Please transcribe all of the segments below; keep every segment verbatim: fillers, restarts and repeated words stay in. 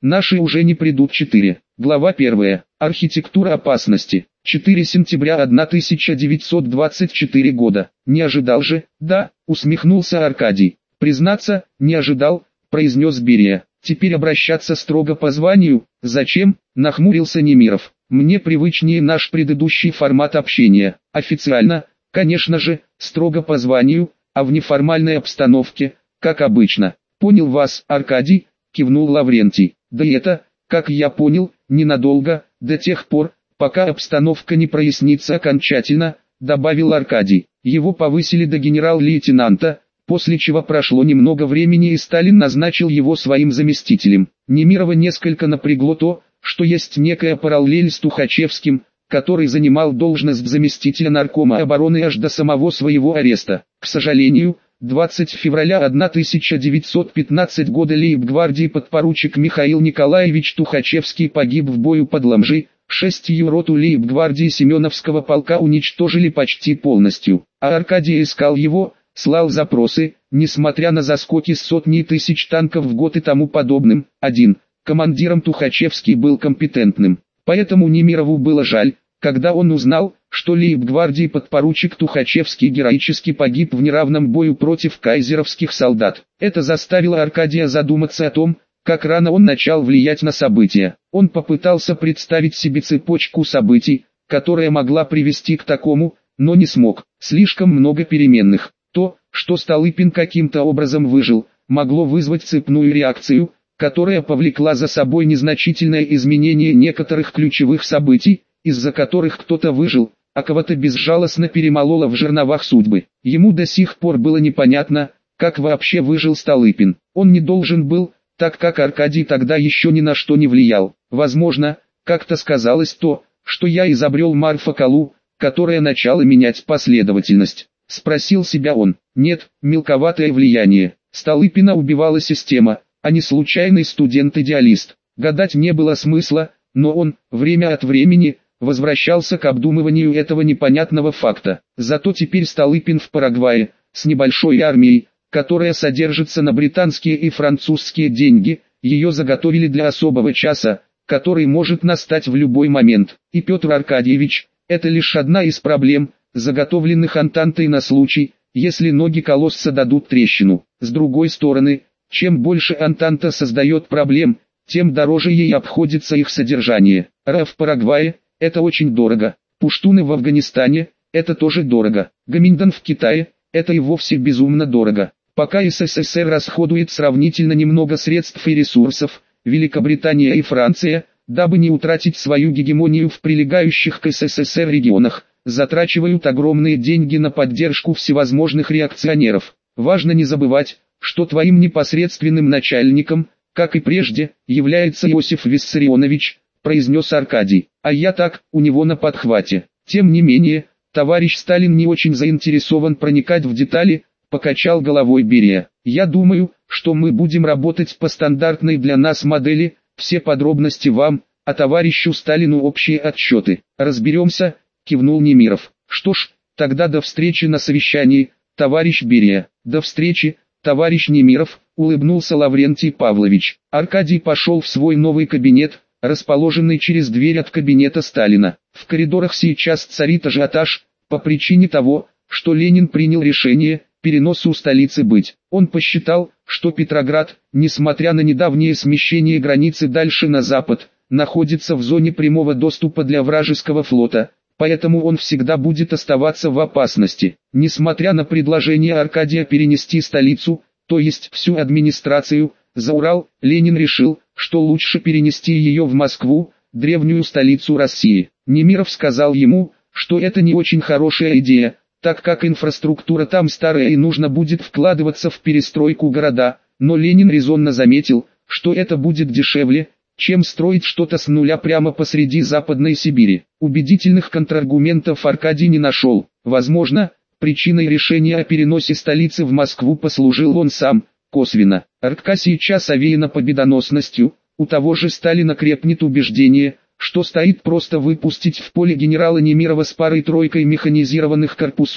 Наши уже не придут. четыре. Глава первая. Архитектура опасности. четыре сентября тысяча девятьсот двадцать четвёртого года. Не ожидал же? Да, усмехнулся Аркадий. Признаться, не ожидал, произнес Берия. Теперь обращаться строго по званию, зачем? Нахмурился Немиров. Мне привычнее наш предыдущий формат общения. Официально, конечно же, строго по званию, а в неформальной обстановке, как обычно. Понял вас, Аркадий, кивнул Лаврентий. Да и это, как я понял, ненадолго, до тех пор, пока обстановка не прояснится окончательно, добавил Аркадий. Его повысили до генерал-лейтенанта, после чего прошло немного времени и Сталин назначил его своим заместителем. Немирова несколько напрягло то, что есть некая параллель с Тухачевским, который занимал должность заместителя наркома обороны аж до самого своего ареста. К сожалению, двадцатого февраля тысяча девятьсот пятнадцатого года лейб-гвардии подпоручик Михаил Николаевич Тухачевский погиб в бою под Ламжи. Шестью роту лейб-гвардии Семеновского полка уничтожили почти полностью, а Аркадий искал его, слал запросы, несмотря на заскоки с сотней тысяч танков в год и тому подобным. Один. Командиром Тухачевский был компетентным, поэтому Немирову было жаль, когда он узнал, что лейб-гвардии подпоручик Тухачевский героически погиб в неравном бою против кайзеровских солдат. Это заставило Аркадия задуматься о том, как рано он начал влиять на события. Он попытался представить себе цепочку событий, которая могла привести к такому, но не смог. Слишком много переменных. То, что Столыпин каким-то образом выжил, могло вызвать цепную реакцию, которая повлекла за собой незначительное изменение некоторых ключевых событий, из-за которых кто-то выжил, а кого-то безжалостно перемололо в жерновах судьбы. Ему до сих пор было непонятно, как вообще выжил Столыпин. Он не должен был, так как Аркадий тогда еще ни на что не влиял. Возможно, как-то сказалось то, что я изобрел морфоколу, которая начала менять последовательность. Спросил себя он. Нет, мелковатое влияние. Столыпина убивала система, а не случайный студент-идеалист. Гадать не было смысла, но он, время от времени, возвращался к обдумыванию этого непонятного факта. Зато теперь Столыпин в Парагвае, с небольшой армией, которая содержится на британские и французские деньги, ее заготовили для особого часа, который может настать в любой момент. И Петр Аркадьевич, это лишь одна из проблем, заготовленных Антантой на случай, если ноги колосса дадут трещину. С другой стороны, чем больше Антанта создает проблем, тем дороже ей обходится их содержание. Ра в Парагвае – это очень дорого. Пуштуны в Афганистане – это тоже дорого. Гоминьдан в Китае – это и вовсе безумно дорого. Пока СССР расходует сравнительно немного средств и ресурсов, Великобритания и Франция, дабы не утратить свою гегемонию в прилегающих к СССР регионах, затрачивают огромные деньги на поддержку всевозможных реакционеров. Важно не забывать, что твоим непосредственным начальником, как и прежде, является Иосиф Виссарионович, произнес Аркадий. А я так, у него на подхвате. Тем не менее, товарищ Сталин не очень заинтересован проникать в детали, покачал головой Берия. Я думаю, что мы будем работать по стандартной для нас модели, все подробности вам, а товарищу Сталину общие отчеты. Разберемся, кивнул Немиров. Что ж, тогда до встречи на совещании, товарищ Берия. До встречи, товарищ Немиров, улыбнулся Лаврентий Павлович. Аркадий пошел в свой новый кабинет, расположенный через дверь от кабинета Сталина. В коридорах сейчас царит ажиотаж, по причине того, что Ленин принял решение переносу столицы быть. Он посчитал, что Петроград, несмотря на недавнее смещение границы дальше на запад, находится в зоне прямого доступа для вражеского флота, поэтому он всегда будет оставаться в опасности. Несмотря на предложение Аркадия перенести столицу, то есть всю администрацию, за Урал, Ленин решил, что лучше перенести ее в Москву, древнюю столицу России. Немиров сказал ему, что это не очень хорошая идея, так как инфраструктура там старая и нужно будет вкладываться в перестройку города, но Ленин резонно заметил, что это будет дешевле, чем строить что-то с нуля прямо посреди Западной Сибири. Убедительных контраргументов Аркадий не нашел. Возможно, причиной решения о переносе столицы в Москву послужил он сам, косвенно. Арка сейчас овеяна победоносностью, у того же Сталина крепнет убеждение, что стоит просто выпустить в поле генерала Немирова с парой-тройкой механизированных корпусов,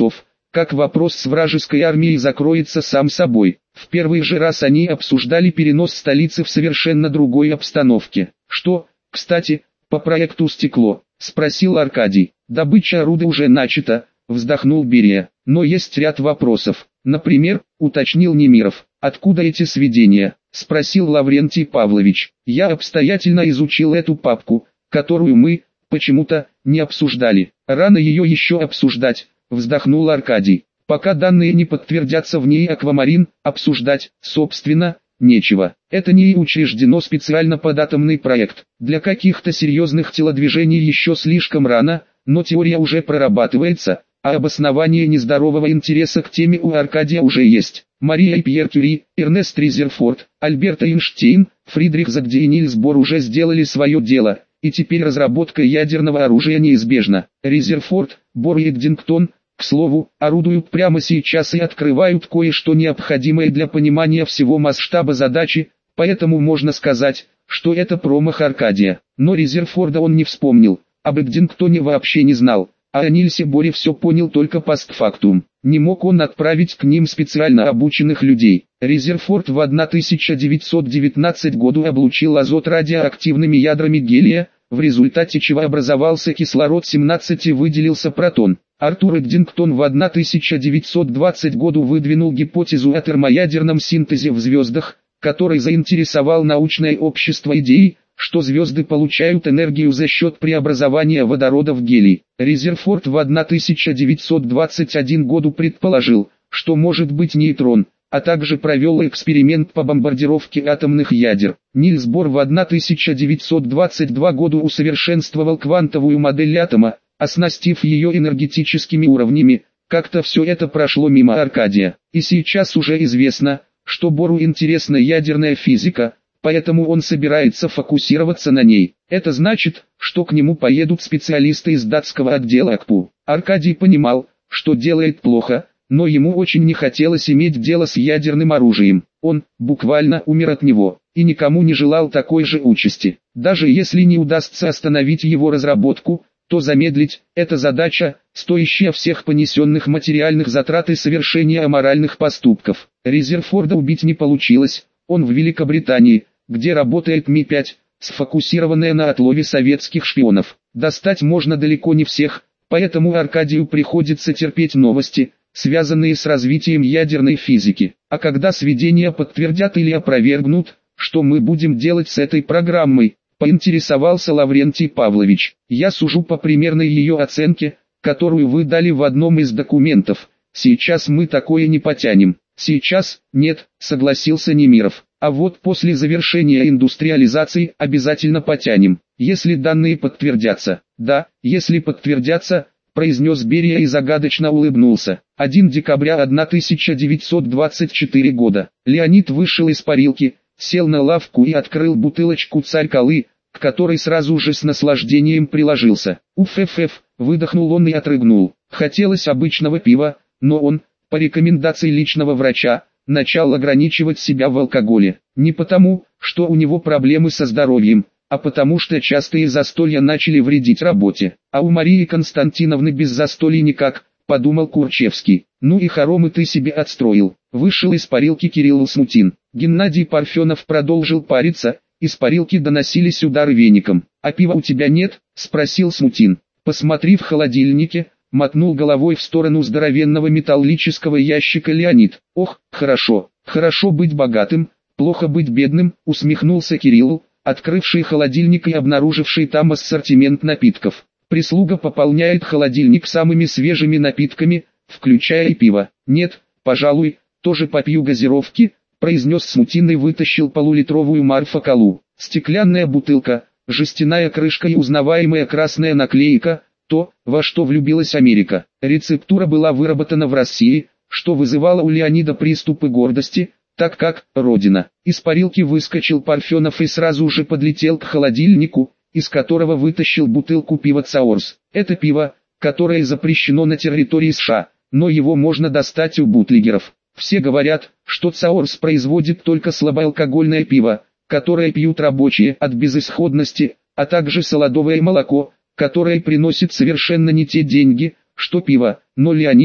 как вопрос с вражеской армией закроется сам собой. В первый же раз они обсуждали перенос столицы в совершенно другой обстановке. Что, кстати, по проекту «Стекло»? Спросил Аркадий. Добыча оруда уже начата, вздохнул Берия. Но есть ряд вопросов. Например, уточнил Немиров. Откуда эти сведения? Спросил Лаврентий Павлович. Я обстоятельно изучил эту папку, которую мы, почему-то, не обсуждали. Рано ее еще обсуждать, вздохнул Аркадий. Пока данные не подтвердятся в ней Аквамарин, обсуждать, собственно, нечего. Это не учреждено специально под атомный проект. Для каких-то серьезных телодвижений еще слишком рано, но теория уже прорабатывается, а обоснование нездорового интереса к теме у Аркадия уже есть. Мария и Пьер Кюри, Эрнест Резерфорд, Альберт Эйнштейн, Фридрих Загде и Нильс Бор уже сделали свое дело, и теперь разработка ядерного оружия неизбежна. Резерфорд, Бор и Эддингтон, к слову, орудуют прямо сейчас и открывают кое-что необходимое для понимания всего масштаба задачи, поэтому можно сказать, что это промах Аркадия. Но Резерфорда он не вспомнил, об Эддингтоне вообще не знал, а о Нильсе Боре все понял только постфактум. Не мог он отправить к ним специально обученных людей. Резерфорд в тысяча девятьсот девятнадцатом году облучил азот радиоактивными ядрами гелия, в результате чего образовался кислород семнадцать и выделился протон. Артур Эддингтон в тысяча девятьсот двадцатом году выдвинул гипотезу о термоядерном синтезе в звездах, который заинтересовал научное общество идеей, что звезды получают энергию за счет преобразования водорода в гелий. Резерфорд в тысяча девятьсот двадцать первом году предположил, что может быть нейтрон, а также провел эксперимент по бомбардировке атомных ядер. Нильс Бор в тысяча девятьсот двадцать втором году усовершенствовал квантовую модель атома, оснастив ее энергетическими уровнями. Как-то все это прошло мимо Аркадия. И сейчас уже известно, что Бору интересна ядерная физика, поэтому он собирается фокусироваться на ней. Это значит, что к нему поедут специалисты из датского отдела АКПУ. Аркадий понимал, что делает плохо, но ему очень не хотелось иметь дело с ядерным оружием. Он, буквально, умер от него, и никому не желал такой же участи. Даже если не удастся остановить его разработку, то замедлить – это задача, стоящая всех понесенных материальных затрат и совершения аморальных поступков. Резерфорда убить не получилось, он в Великобритании, где работает Ми пять, сфокусированная на отлове советских шпионов. Достать можно далеко не всех, поэтому Аркадию приходится терпеть новости, связанные с развитием ядерной физики. А когда сведения подтвердят или опровергнут, что мы будем делать с этой программой? Поинтересовался Лаврентий Павлович. Я сужу по примерной ее оценке, которую вы дали в одном из документов. Сейчас мы такое не потянем. Сейчас, нет, согласился Немиров. А вот после завершения индустриализации обязательно потянем, если данные подтвердятся. Да, если подтвердятся, произнес Берия и загадочно улыбнулся. первого декабря тысяча девятьсот двадцать четвёртого года. Леонид вышел из парилки, сел на лавку и открыл бутылочку «Царь Колы», к которой сразу же с наслаждением приложился. «Уф-ф-ф», выдохнул он и отрыгнул. Хотелось обычного пива, но он, по рекомендации личного врача, начал ограничивать себя в алкоголе. Не потому, что у него проблемы со здоровьем, а потому что частые застолья начали вредить работе. А у Марии Константиновны без застолий никак, подумал Курчевский. Ну и хоромы ты себе отстроил. Вышел из парилки Кирилл Смутин. Геннадий Парфенов продолжил париться, из парилки доносились удары веником. «А пива у тебя нет?» – спросил Смутин. «Посмотри в холодильнике», – мотнул головой в сторону здоровенного металлического ящика Леонид. «Ох, хорошо, хорошо быть богатым, плохо быть бедным», – усмехнулся Кирилл, открывший холодильник и обнаруживший там ассортимент напитков. «Прислуга пополняет холодильник самыми свежими напитками, включая и пиво. Нет, пожалуй, тоже попью газировки», – произнес Смутин и вытащил полулитровую Марфа-Колу. Стеклянная бутылка, жестяная крышка и узнаваемая красная наклейка – то, во что влюбилась Америка. Рецептура была выработана в России, что вызывало у Леонида приступы гордости, так как, родина. Из парилки выскочил Парфенов и сразу же подлетел к холодильнику, из которого вытащил бутылку пива «Цаорс». Это пиво, которое запрещено на территории США, но его можно достать у бутлегеров. Все говорят, что «Цаорс» производит только слабоалкогольное пиво, которое пьют рабочие от безысходности, а также солодовое молоко, которое приносит совершенно не те деньги, что пиво. Но Леонид,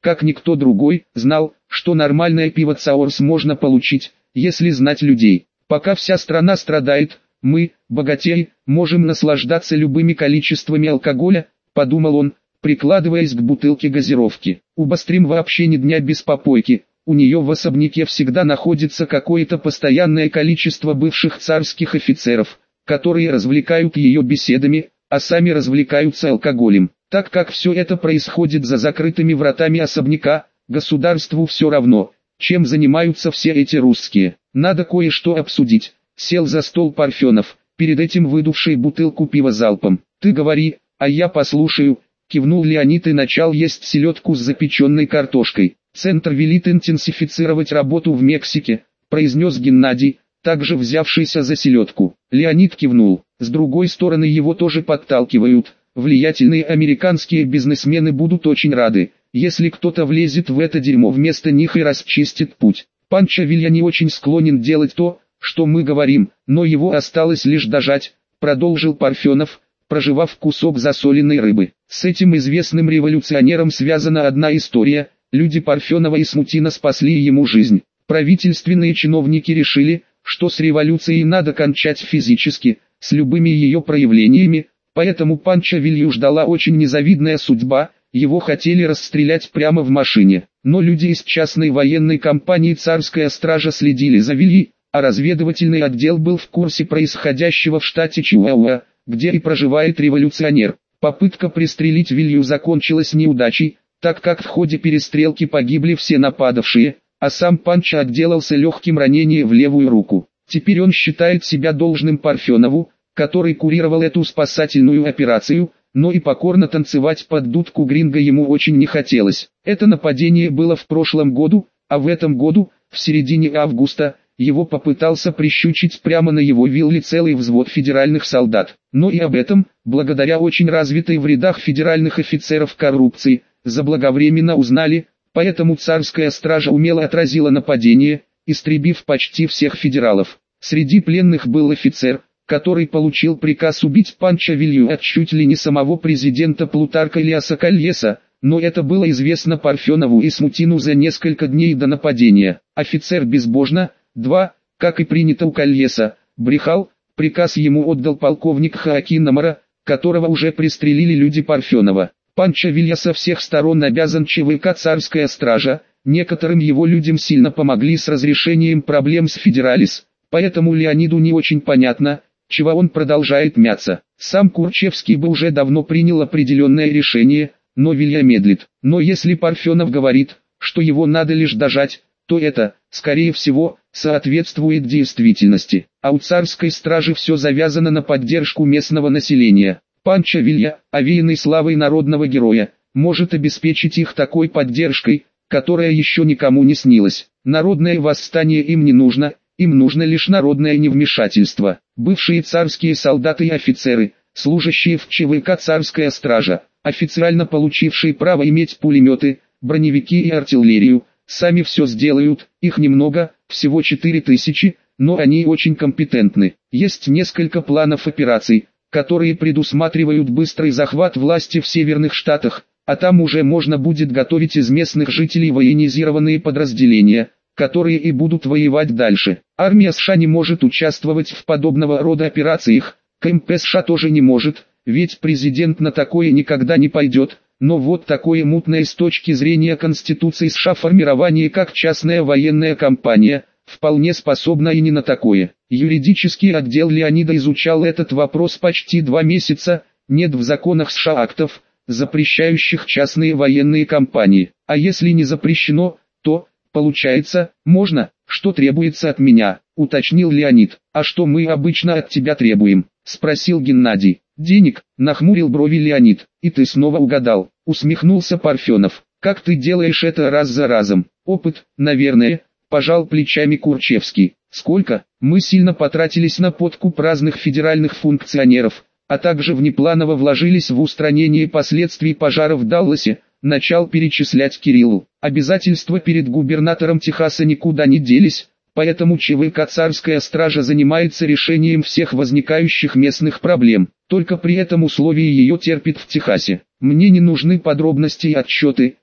как никто другой, знал, что нормальное пиво Цаорс можно получить, если знать людей. Пока вся страна страдает, мы, богатеи, можем наслаждаться любыми количествами алкоголя, подумал он, прикладываясь к бутылке газировки. У Бастрим вообще ни дня без попойки, у нее в особняке всегда находится какое-то постоянное количество бывших царских офицеров, которые развлекают ее беседами, а сами развлекаются алкоголем. Так как все это происходит за закрытыми вратами особняка, государству все равно, чем занимаются все эти русские. Надо кое-что обсудить. Сел за стол Парфенов, перед этим выдувший бутылку пива залпом. «Ты говори, а я послушаю», — кивнул Леонид и начал есть селедку с запеченной картошкой. «Центр велит интенсифицировать работу в Мексике», — произнес Геннадий, также взявшийся за селедку. Леонид кивнул. С другой стороны, его тоже подталкивают. Влиятельные американские бизнесмены будут очень рады, если кто-то влезет в это дерьмо вместо них и расчистит путь. Панчо Вилья не очень склонен делать то, что мы говорим, но его осталось лишь дожать, продолжил Парфенов, прожевав кусок засоленной рыбы. С этим известным революционером связана одна история. Люди Парфенова и Смутина спасли ему жизнь. Правительственные чиновники решили, что с революцией надо кончать физически, с любыми ее проявлениями, поэтому Панчо Вилью ждала очень незавидная судьба, его хотели расстрелять прямо в машине. Но люди из частной военной компании «Царская стража» следили за Вильей, а разведывательный отдел был в курсе происходящего в штате Чиуауа, где и проживает революционер. Попытка пристрелить Вилью закончилась неудачей, так как в ходе перестрелки погибли все нападавшие, а сам Панчо отделался легким ранением в левую руку. Теперь он считает себя должным Парфенову, который курировал эту спасательную операцию, но и покорно танцевать под дудку гринго ему очень не хотелось. Это нападение было в прошлом году, а в этом году, в середине августа, его попытался прищучить прямо на его вилле целый взвод федеральных солдат. Но и об этом, благодаря очень развитой в рядах федеральных офицеров коррупции, заблаговременно узнали, поэтому царская стража умело отразила нападение, истребив почти всех федералов. Среди пленных был офицер, который получил приказ убить Панчо Вилью от чуть ли не самого президента Плутарка Элиаса Кальеса, но это было известно Парфенову и Смутину за несколько дней до нападения. Офицер безбожно, два, как и принято у Кальеса, брехал, приказ ему отдал полковник Хоакин Намара, которого уже пристрелили люди Парфенова. Панчо Вилья со всех сторон обязан ЧВК «Царская стража», некоторым его людям сильно помогли с разрешением проблем с Федералис, поэтому Леониду не очень понятно, чего он продолжает мяться. Сам Курчевский бы уже давно принял определенное решение, но Вилья медлит. Но если Парфенов говорит, что его надо лишь дожать, то это, скорее всего, соответствует действительности. А у царской стражи все завязано на поддержку местного населения. Панчо Вилья, овеянный славой народного героя, может обеспечить их такой поддержкой, которая еще никому не снилась. Народное восстание им не нужно, им нужно лишь народное невмешательство. Бывшие царские солдаты и офицеры, служащие в ЧВК «Царская стража», официально получившие право иметь пулеметы, броневики и артиллерию, сами все сделают, их немного, всего четыре тысячи, но они очень компетентны. Есть несколько планов операций, которые предусматривают быстрый захват власти в северных штатах, а там уже можно будет готовить из местных жителей военизированные подразделения, которые и будут воевать дальше. Армия США не может участвовать в подобного рода операциях, КМП США тоже не может, ведь президент на такое никогда не пойдет, но вот такое мутное с точки зрения Конституции США формирование как частная военная компания, вполне способна и не на такое. Юридический отдел Леонида изучал этот вопрос почти два месяца, нет в законах США актов, запрещающих частные военные компании, а если не запрещено, то, получается, можно, что требуется от меня, уточнил Леонид. А что мы обычно от тебя требуем, спросил Геннадий. Денег, нахмурил брови Леонид. И ты снова угадал, усмехнулся Парфенов. Как ты делаешь это раз за разом? Опыт, наверное, пожал плечами Курчевский. Сколько? Мы сильно потратились на подкуп разных федеральных функционеров, а также внепланово вложились в устранение последствий пожара в Далласе, начал перечислять Кириллу. Обязательства перед губернатором Техаса никуда не делись, поэтому ЧВК «Царская стража» занимается решением всех возникающих местных проблем, только при этом условии ее терпит в Техасе. Мне не нужны подробности и отчеты,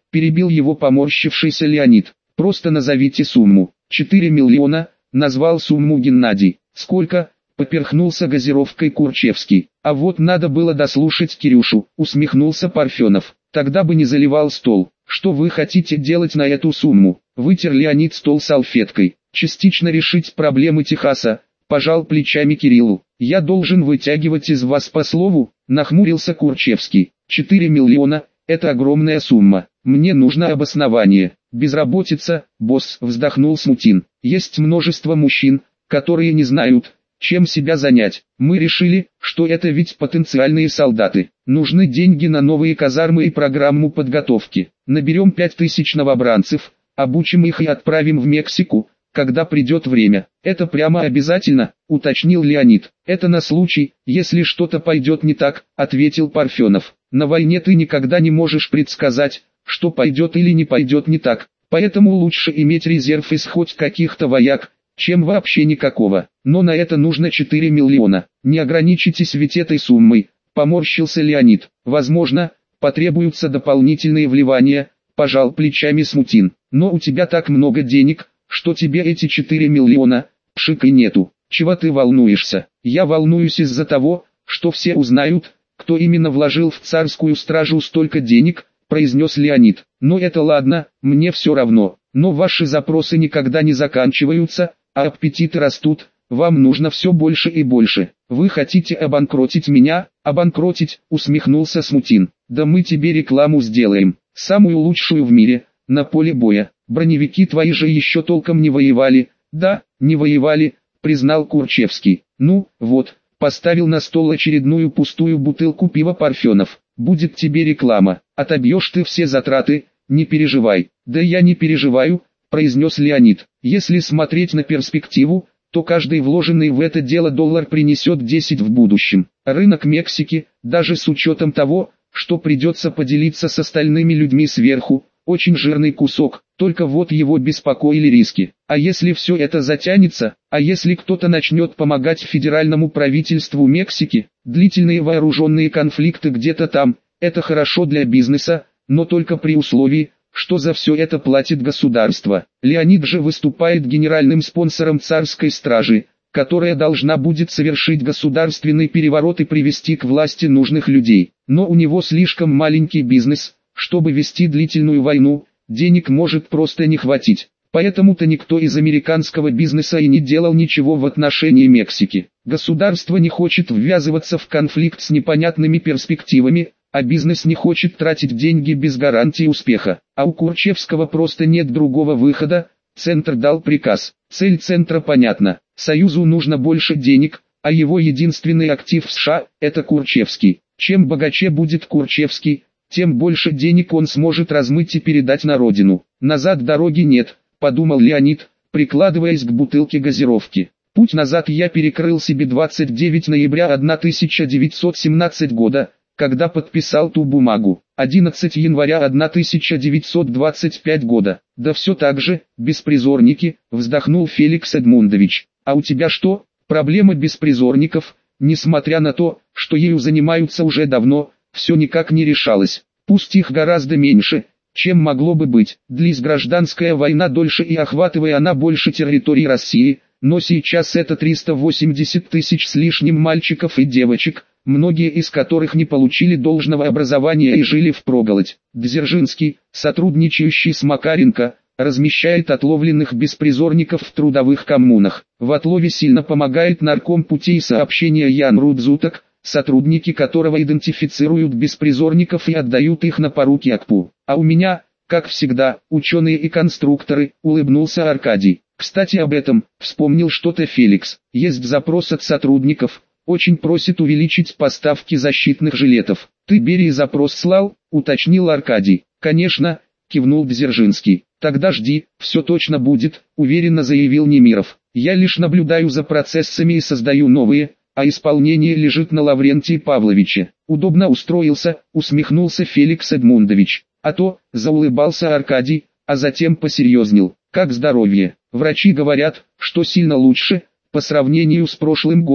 перебил его поморщившийся Леонид. Просто назовите сумму. четыре миллиона, назвал сумму Геннадий. Сколько? Поперхнулся газировкой Курчевский. А вот надо было дослушать Кирюшу, усмехнулся Парфенов. Тогда бы не заливал стол. Что вы хотите делать на эту сумму? Вытер Леонид стол салфеткой. Частично решить проблемы Техаса. Пожал плечами Кириллу. Я должен вытягивать из вас по слову? Нахмурился Курчевский. четыре миллиона – это огромная сумма. Мне нужно обоснование. Безработица, босс, вздохнул Смутин. Есть множество мужчин, которые не знают, чем себя занять. Мы решили, что это ведь потенциальные солдаты. Нужны деньги на новые казармы и программу подготовки. Наберем пять тысяч новобранцев, обучим их и отправим в Мексику, когда придет время. Это прямо обязательно, уточнил Леонид. Это на случай, если что-то пойдет не так, ответил Парфенов. На войне ты никогда не можешь предсказать, что пойдет или не пойдет не так. Поэтому лучше иметь резерв из хоть каких-то вояк, чем вообще никакого. Но на это нужно четыре миллиона. Не ограничитесь ведь этой суммой, поморщился Леонид. Возможно, потребуются дополнительные вливания, пожал плечами Смутин. Но у тебя так много денег, что тебе эти четыре миллиона, пшик и нету. Чего ты волнуешься? Я волнуюсь из-за того, что все узнают, кто именно вложил в царскую стражу столько денег, произнес Леонид. Но это ладно, мне все равно. Но ваши запросы никогда не заканчиваются, а аппетиты растут, вам нужно все больше и больше. Вы хотите обанкротить меня? Обанкротить, усмехнулся Смутин. Да мы тебе рекламу сделаем, самую лучшую в мире, на поле боя. Броневики твои же еще толком не воевали. Да, не воевали, признал Курчевский. Ну, вот, поставил на стол очередную пустую бутылку пива Парфенов. Будет тебе реклама, отобьешь ты все затраты, не переживай. Да я не переживаю, произнес Леонид. Если смотреть на перспективу, то каждый вложенный в это дело доллар принесет десять в будущем. Рынок Мексики, даже с учетом того, что придется поделиться с остальными людьми сверху, очень жирный кусок, только вот его беспокоили риски. А если все это затянется, а если кто-то начнет помогать федеральному правительству Мексики, длительные вооруженные конфликты где-то там, это хорошо для бизнеса, но только при условии, что за все это платит государство. Леонид же выступает генеральным спонсором царской стражи, которая должна будет совершить государственный переворот и привести к власти нужных людей. Но у него слишком маленький бизнес, чтобы вести длительную войну, денег может просто не хватить. Поэтому-то никто из американского бизнеса и не делал ничего в отношении Мексики. Государство не хочет ввязываться в конфликт с непонятными перспективами, а бизнес не хочет тратить деньги без гарантии успеха. А у Курчевского просто нет другого выхода. Центр дал приказ. Цель центра понятна. Союзу нужно больше денег, а его единственный актив в США – это Курчевский. Чем богаче будет Курчевский, тем больше денег он сможет размыть и передать на родину. Назад дороги нет, подумал Леонид, прикладываясь к бутылке газировки. Путь назад я перекрыл себе двадцать девятого ноября тысяча девятьсот семнадцатого года, когда подписал ту бумагу. одиннадцатого января тысяча девятьсот двадцать пятого года. Да все так же, беспризорники, вздохнул Феликс Эдмундович. А у тебя что, проблема беспризорников? Несмотря на то, что ею занимаются уже давно, все никак не решалось. Пусть их гораздо меньше, чем могло бы быть. Длись гражданская война дольше и охватывая она больше территорий России, но сейчас это триста восемьдесят тысяч с лишним мальчиков и девочек, многие из которых не получили должного образования и жили впроголодь. Дзержинский, сотрудничающий с Макаренко, размещает отловленных беспризорников в трудовых коммунах. В отлове сильно помогает нарком путей сообщения Ян Рудзутак, сотрудники которого идентифицируют беспризорников и отдают их на поруки АКПУ. А у меня, как всегда, ученые и конструкторы, улыбнулся Аркадий. Кстати об этом, вспомнил что-то Феликс. Есть запрос от сотрудников, очень просит увеличить поставки защитных жилетов. Ты Берии запрос слал, уточнил Аркадий. Конечно, кивнул Дзержинский. Тогда жди, все точно будет, уверенно заявил Немиров. Я лишь наблюдаю за процессами и создаю новые, а исполнение лежит на Лаврентии Павловиче. Удобно устроился, усмехнулся Феликс Эдмундович. А то, заулыбался Аркадий, а затем посерьезнел. Как здоровье? Врачи говорят, что сильно лучше, по сравнению с прошлым годом,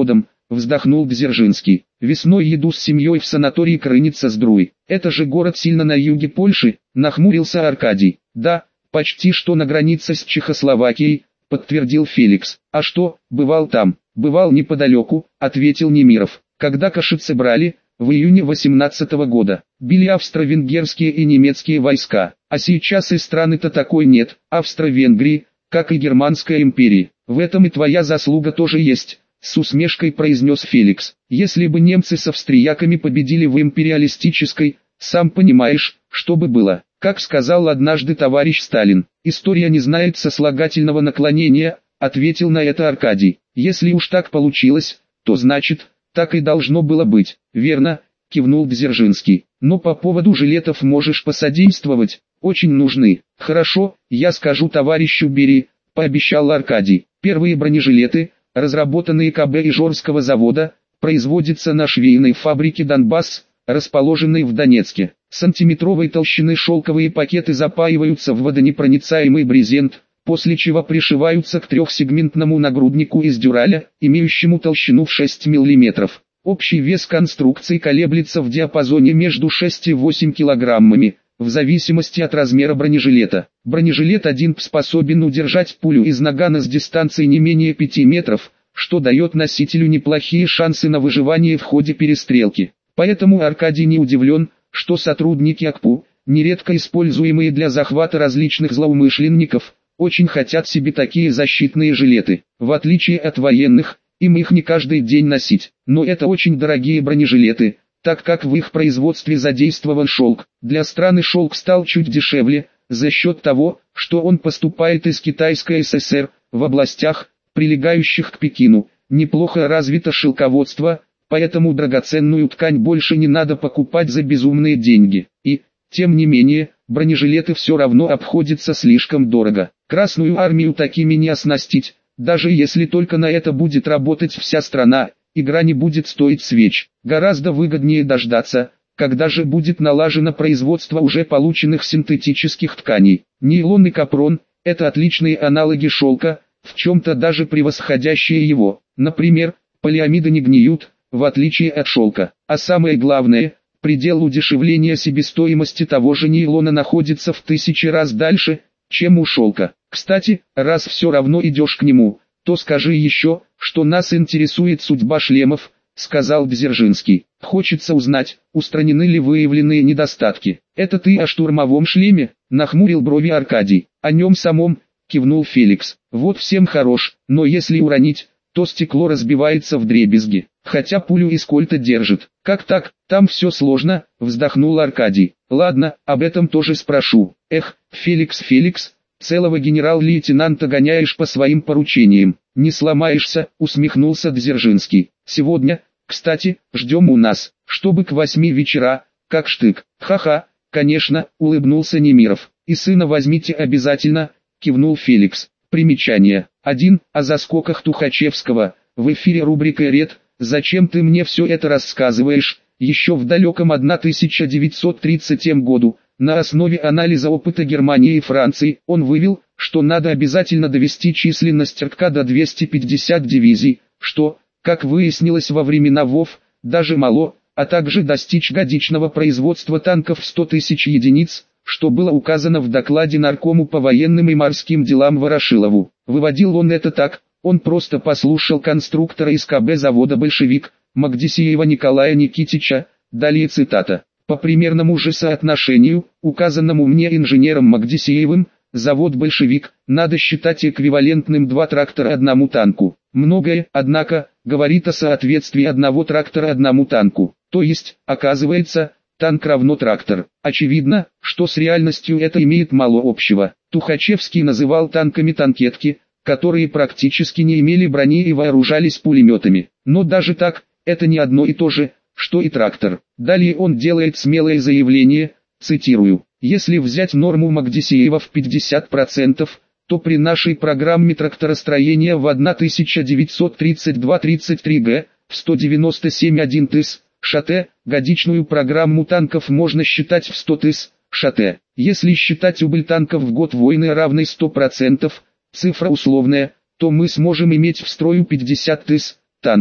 вздохнул Дзержинский. Весной еду с семьей в санатории Крыница-Здруй. Это же город сильно на юге Польши, нахмурился Аркадий. Да, почти что на границе с Чехословакией, подтвердил Феликс. А что, бывал там? Бывал неподалеку, ответил Немиров. Когда Кошице брали, в июне восемнадцатого года, били австро-венгерские и немецкие войска. А сейчас и страны-то такой нет, Австро-Венгрии, как и Германской империи. В этом и твоя заслуга тоже есть, с усмешкой произнес Феликс. Если бы немцы с австрияками победили в империалистической, сам понимаешь, что бы было. Как сказал однажды товарищ Сталин, история не знает сослагательного наклонения, ответил на это Аркадий. Если уж так получилось, то значит, так и должно было быть. Верно, кивнул Дзержинский. Но по поводу жилетов можешь посодействовать, очень нужны. Хорошо, я скажу товарищу Берии, пообещал Аркадий. Первые бронежилеты, разработанные КБ Ижорского завода, производятся на швейной фабрике «Донбасс», расположенной в Донецке. Сантиметровой толщины шелковые пакеты запаиваются в водонепроницаемый брезент, после чего пришиваются к трехсегментному нагруднику из дюраля, имеющему толщину в шесть миллиметров. Общий вес конструкции колеблется в диапазоне между шесть и восемь килограммами, в зависимости от размера бронежилета. Бронежилет один способен удержать пулю из нагана с дистанции не менее пяти метров, что дает носителю неплохие шансы на выживание в ходе перестрелки. Поэтому Аркадий не удивлен, что сотрудники АКПУ, нередко используемые для захвата различных злоумышленников, очень хотят себе такие защитные жилеты. В отличие от военных, им их не каждый день носить. Но это очень дорогие бронежилеты, так как в их производстве задействован шелк. Для страны шелк стал чуть дешевле, за счет того, что он поступает из Китайской ССР. В областях, прилегающих к Пекину, неплохо развито шелководство, поэтому драгоценную ткань больше не надо покупать за безумные деньги. И, тем не менее, бронежилеты все равно обходятся слишком дорого. Красную армию такими не оснастить, даже если только на это будет работать вся страна, игра не будет стоить свеч. Гораздо выгоднее дождаться, когда же будет налажено производство уже полученных синтетических тканей. Нейлон и капрон – это отличные аналоги шелка, в чем-то даже превосходящие его. Например, полиамиды не гниют, в отличие от шелка. А самое главное, предел удешевления себестоимости того же нейлона находится в тысячи раз дальше, чем у шелка. Кстати, раз все равно идешь к нему, то скажи еще, что нас интересует судьба шлемов, сказал Дзержинский. Хочется узнать, устранены ли выявленные недостатки. Это ты о штурмовом шлеме? Нахмурил брови Аркадий. О нем самом, кивнул Феликс. Вот всем хорош, но если уронить, то стекло разбивается вдребезги. Хотя пулю из кольта держит. Как так? Там все сложно, вздохнул Аркадий. Ладно, об этом тоже спрошу. Эх, Феликс, Феликс, целого генерал-лейтенанта гоняешь по своим поручениям. Не сломаешься, усмехнулся Дзержинский. Сегодня, кстати, ждем у нас, чтобы к восьми вечера, как штык. Ха-ха, конечно, улыбнулся Немиров. И сына возьмите обязательно, кивнул Феликс. Примечание. один. О заскоках Тухачевского. В эфире рубрика «Ред». Зачем ты мне все это рассказываешь? Еще в далеком тысяча девятьсот тридцатом году, на основе анализа опыта Германии и Франции, он вывел, что надо обязательно довести численность РК до двухсот пятидесяти дивизий, что, как выяснилось во времена ВОВ, даже мало, а также достичь годичного производства танков в сто тысяч единиц, что было указано в докладе Наркому по военным и морским делам Ворошилову. Выводил он это так: он просто послушал конструктора из КБ завода «Большевик», Магдисеева Николая Никитича, далее цитата. По примерному же соотношению, указанному мне инженером Магдисеевым, завод «Большевик» надо считать эквивалентным два трактора одному танку. Многое, однако, говорит о соответствии одного трактора одному танку. То есть, оказывается, танк равно трактор. Очевидно, что с реальностью это имеет мало общего. Тухачевский называл танками танкетки, которые практически не имели брони и вооружались пулеметами. Но даже так, это не одно и то же, что и трактор. Далее он делает смелое заявление, цитирую: «Если взять норму Магдисеева в пятьдесят процентов, то при нашей программе тракторостроения в тысяча девятьсот тридцать два тридцать три гэ, в сто девяносто семь один тыс, ШТ, годичную программу танков можно считать в сто тыс, ШТ. Если считать убыль танков в год войны равной сто процентов, цифра условная, то мы сможем иметь в строю пятьдесят тыс танков.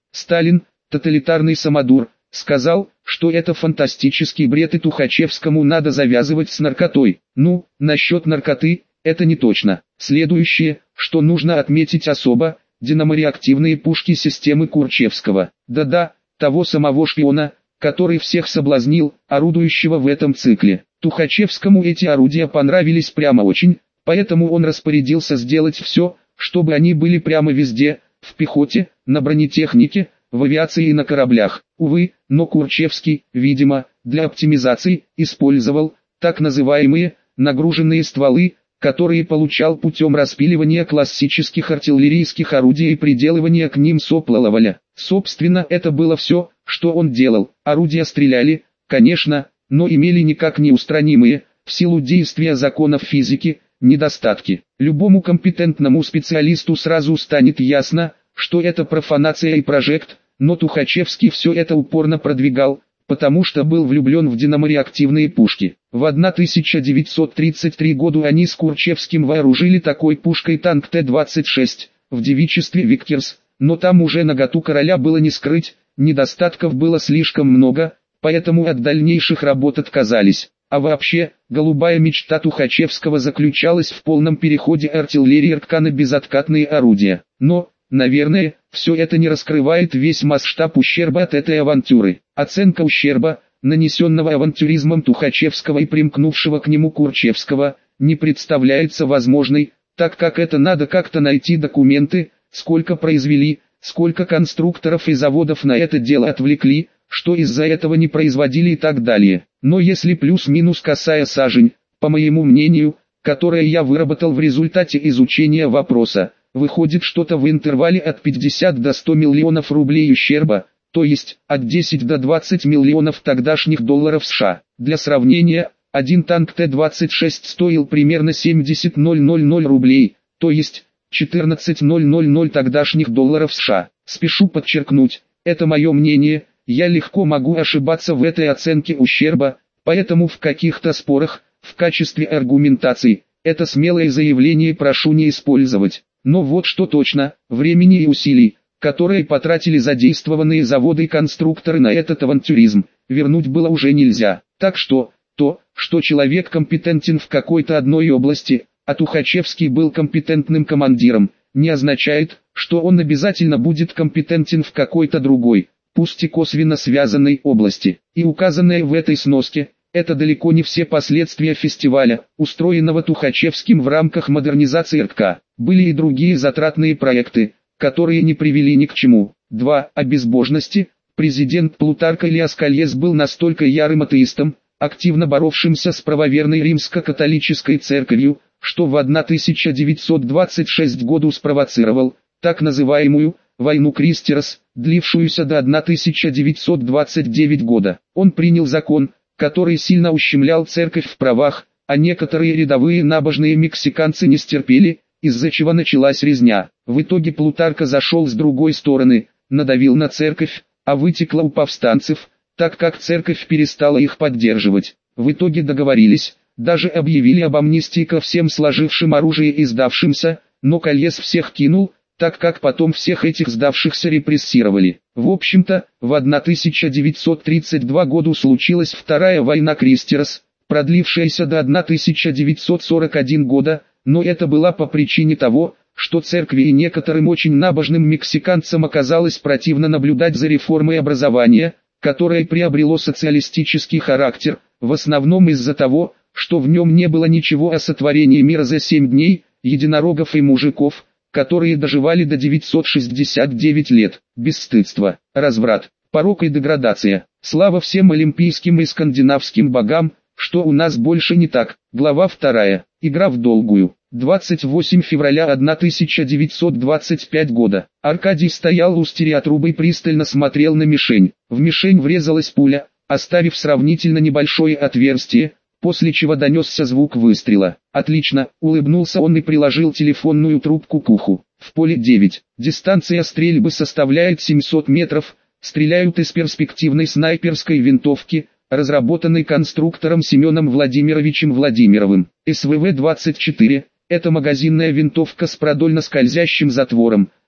Сталин, тоталитарный самодур, сказал, что это фантастический бред и Тухачевскому надо завязывать с наркотой. Ну, насчет наркоты, это не точно. Следующее, что нужно отметить особо, динамореактивные пушки системы Курчевского. Да-да, того самого шпиона, который всех соблазнил, орудующего в этом цикле. Тухачевскому эти орудия понравились прямо очень, поэтому он распорядился сделать все, чтобы они были прямо везде, в пехоте, на бронетехнике, в авиации и на кораблях. Увы, но Курчевский, видимо, для оптимизации, использовал так называемые нагруженные стволы, которые получал путем распиливания классических артиллерийских орудий и приделывания к ним сопла Лаваля. Собственно, это было все, что он делал. Орудия стреляли, конечно, но имели никак не устранимые, в силу действия законов физики, недостатки. Любому компетентному специалисту сразу станет ясно, что это профанация и прожект, но Тухачевский все это упорно продвигал, потому что был влюблен в динамореактивные пушки. В тысяча девятьсот тридцать третьем году они с Курчевским вооружили такой пушкой танк Т двадцать шесть, в девичестве Виккерс, но там уже наготу короля было не скрыть, недостатков было слишком много, поэтому от дальнейших работ отказались. А вообще, голубая мечта Тухачевского заключалась в полном переходе артиллерии РК на безоткатные орудия. Но, наверное, все это не раскрывает весь масштаб ущерба от этой авантюры. Оценка ущерба, нанесенного авантюризмом Тухачевского и примкнувшего к нему Курчевского, не представляется возможной, так как это надо как-то найти документы, сколько произвели, сколько конструкторов и заводов на это дело отвлекли, что из-за этого не производили и так далее. Но если плюс-минус косая сажень, по моему мнению, которое я выработал в результате изучения вопроса, выходит что-то в интервале от пятидесяти до ста миллионов рублей ущерба, то есть от десяти до двадцати миллионов тогдашних долларов США. Для сравнения, один танк Т двадцать шесть стоил примерно семьдесят тысяч рублей, то есть четырнадцать тысяч тогдашних долларов США. Спешу подчеркнуть, это мое мнение, я легко могу ошибаться в этой оценке ущерба, поэтому в каких-то спорах, в качестве аргументации, это смелое заявление прошу не использовать. Но вот что точно, времени и усилий, которые потратили задействованные заводы и конструкторы на этот авантюризм, вернуть было уже нельзя. Так что, то, что человек компетентен в какой-то одной области, а Тухачевский был компетентным командиром, не означает, что он обязательно будет компетентен в какой-то другой, пусть и косвенно связанной области. И указанное в этой сноске, это далеко не все последствия фестиваля, устроенного Тухачевским в рамках модернизации РК. Были и другие затратные проекты, которые не привели ни к чему. два. О безбожности. Президент Плутарко Ильяс Кальес был настолько ярым атеистом, активно боровшимся с правоверной римско-католической церковью, что в тысяча девятьсот двадцать шестом году спровоцировал так называемую «войну Кристерос», длившуюся до тысяча девятьсот двадцать девятого года. Он принял закон, который сильно ущемлял церковь в правах, а некоторые рядовые набожные мексиканцы не стерпели, из-за чего началась резня. В итоге Плутарко зашел с другой стороны, надавил на церковь, а вытекло у повстанцев, так как церковь перестала их поддерживать. В итоге договорились, даже объявили об амнистии ко всем сложившим оружие и сдавшимся, но Кальес всех кинул, так как потом всех этих сдавшихся репрессировали. В общем-то, в тысяча девятьсот тридцать втором году случилась Вторая война Кристерос, продлившаяся до тысяча девятьсот сорок первого года, но это была по причине того, что церкви и некоторым очень набожным мексиканцам оказалось противно наблюдать за реформой образования, которое приобрело социалистический характер, в основном из-за того, что в нем не было ничего о сотворении мира за семь дней, единорогов и мужиков, которые доживали до девятисот шестидесяти девяти лет. Бесстыдство, разврат, порок и деградация. Слава всем олимпийским и скандинавским богам, что у нас больше не так. Глава вторая. Игра в долгую. двадцать восьмого февраля тысяча девятьсот двадцать пятого года. Аркадий стоял у стереотрубы и пристально смотрел на мишень. В мишень врезалась пуля, оставив сравнительно небольшое отверстие, после чего донесся звук выстрела. «Отлично», — улыбнулся он и приложил телефонную трубку к уху. «В поле девять. Дистанция стрельбы составляет семьсот метров, стреляют из перспективной снайперской винтовки, разработанной конструктором Семеном Владимировичем Владимировым. эс вэ вэ двадцать четыре, это магазинная винтовка с продольно скользящим затвором,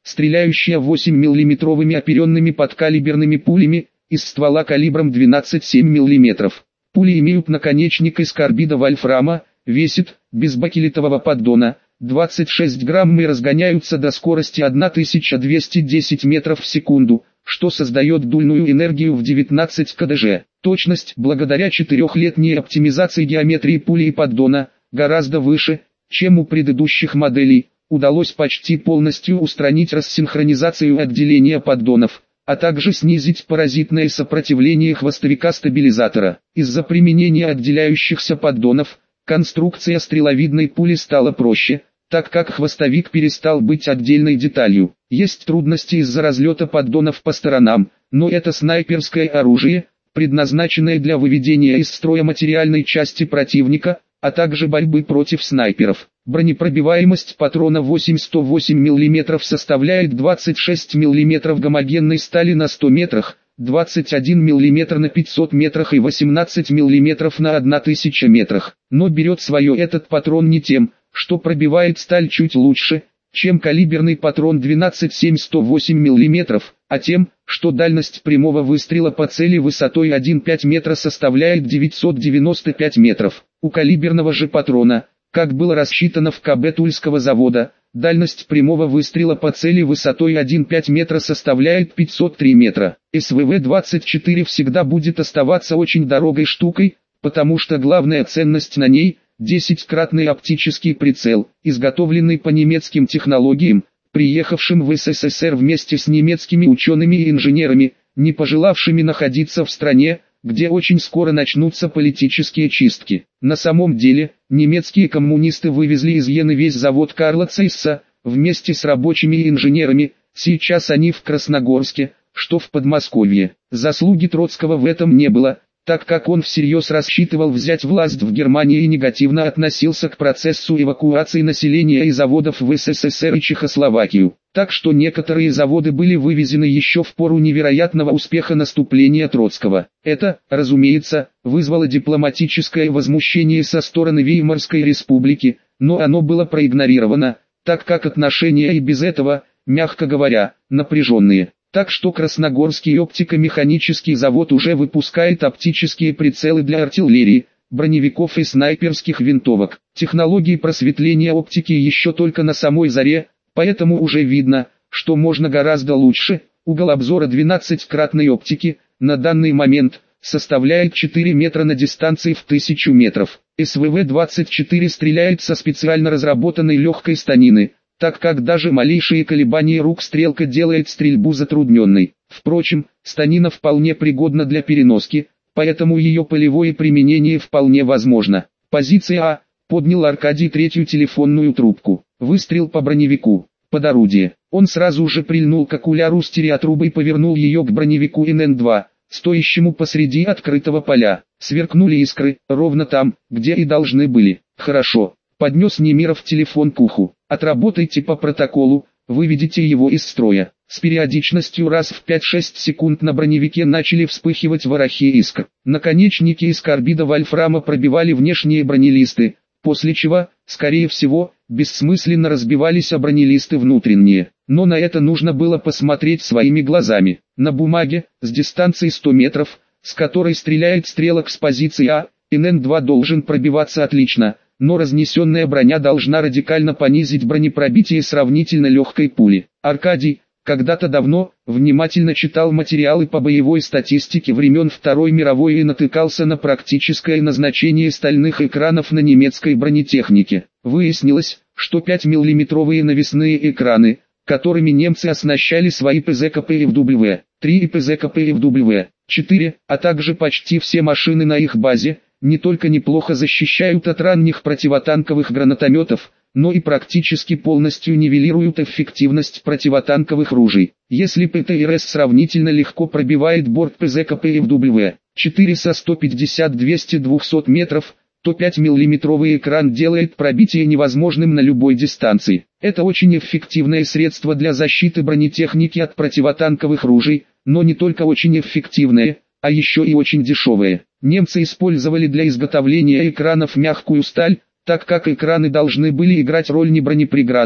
стреляющая восьмимиллиметровыми оперенными подкалиберными пулями, из ствола калибром двенадцать целых семь десятых мм. Пули имеют наконечник из карбида вольфрама, весит, без бакелитового поддона, двадцать шесть грамм и разгоняются до скорости тысяча двести десять метров в секунду, что создает дульную энергию в девятнадцать килоджоулей. Точность, благодаря четырехлетней оптимизации геометрии пули и поддона, гораздо выше, чем у предыдущих моделей. Удалось почти полностью устранить рассинхронизацию отделения поддонов, а также снизить паразитное сопротивление хвостовика стабилизатора. Из-за применения отделяющихся поддонов, конструкция стреловидной пули стала проще, так как хвостовик перестал быть отдельной деталью. Есть трудности из-за разлета поддонов по сторонам, но это снайперское оружие, предназначенное для выведения из строя материальной части противника, а также борьбы против снайперов. Бронепробиваемость патрона восемь сто восемь миллиметров составляет двадцать шесть миллиметров гомогенной стали на сто метрах, двадцать один миллиметр на пятьсот метрах и восемнадцать миллиметров на тысячу метрах. Но берет свое этот патрон не тем, что пробивает сталь чуть лучше, чем калиберный патрон двенадцать семь сто восемь миллиметров, а тем, что дальность прямого выстрела по цели высотой один целых пять метра составляет девятьсот девяносто пять метров. У калиберного же патрона, как было рассчитано в КБ Тульского завода, дальность прямого выстрела по цели высотой один целых пять метра составляет пятьсот три метра. эс вэ вэ двадцать четыре всегда будет оставаться очень дорогой штукой, потому что главная ценность на ней – десятикратный оптический прицел, изготовленный по немецким технологиям, приехавшим в эс эс эс эр вместе с немецкими учеными и инженерами, не пожелавшими находиться в стране, где очень скоро начнутся политические чистки. На самом деле, немецкие коммунисты вывезли из Йены весь завод Карла Цейса, вместе с рабочими и инженерами, сейчас они в Красногорске, что в Подмосковье. Заслуги Троцкого в этом не было, так как он всерьез рассчитывал взять власть в Германии и негативно относился к процессу эвакуации населения и заводов в эс эс эс эр и Чехословакию. Так что некоторые заводы были вывезены еще в пору невероятного успеха наступления Троцкого. Это, разумеется, вызвало дипломатическое возмущение со стороны Веймарской республики, но оно было проигнорировано, так как отношения и без этого, мягко говоря, напряженные. Так что Красногорский оптико-механический завод уже выпускает оптические прицелы для артиллерии, броневиков и снайперских винтовок. Технологии просветления оптики еще только на самой заре, поэтому уже видно, что можно гораздо лучше. Угол обзора двенадцатикратной оптики, на данный момент, составляет четыре метра на дистанции в тысячу метров. эс вэ вэ двадцать четыре стреляет со специально разработанной легкой станины, так как даже малейшие колебания рук стрелка делает стрельбу затрудненной. Впрочем, станина вполне пригодна для переноски, поэтому ее полевое применение вполне возможно. Позиция А. Поднял Аркадий третью телефонную трубку. Выстрел по броневику. Под орудие. Он сразу же прильнул к окуляру стереотрубы и повернул ее к броневику эн эн два, стоящему посреди открытого поля. Сверкнули искры, ровно там, где и должны были. Хорошо. Поднес Немиров телефон к уху. Отработайте по протоколу, выведите его из строя. С периодичностью раз в пять-шесть секунд на броневике начали вспыхивать ворохи искр. Наконечники из карбида вольфрама пробивали внешние бронелисты, после чего, скорее всего, бессмысленно разбивались о бронелисты внутренние. Но на это нужно было посмотреть своими глазами. На бумаге, с дистанции сто метров, с которой стреляет стрелок с позиции А, эн эн два должен пробиваться отлично, но разнесенная броня должна радикально понизить бронепробитие сравнительно легкой пули. Аркадий, когда-то давно, внимательно читал материалы по боевой статистике времен Второй мировой и натыкался на практическое назначение стальных экранов на немецкой бронетехнике. Выяснилось, что пятимиллиметровые навесные экраны, которыми немцы оснащали свои пэ зэ ка пэ эф дабл ю вэ три и пэ зэ ка пэ эф дабл ю вэ четыре, а также почти все машины на их базе, не только неплохо защищают от ранних противотанковых гранатометов, но и практически полностью нивелируют эффективность противотанковых ружей. Если пэ тэ эр эс сравнительно легко пробивает борт пэ зэ ка пэ эф дабл ю вэ четыре со сто пятьдесят - двести метров, то пятимиллиметровый экран делает пробитие невозможным на любой дистанции. Это очень эффективное средство для защиты бронетехники от противотанковых ружей, но не только очень эффективное, а еще и очень дешевое. Немцы использовали для изготовления экранов мягкую сталь, так как экраны должны были играть роль не бронепреграды,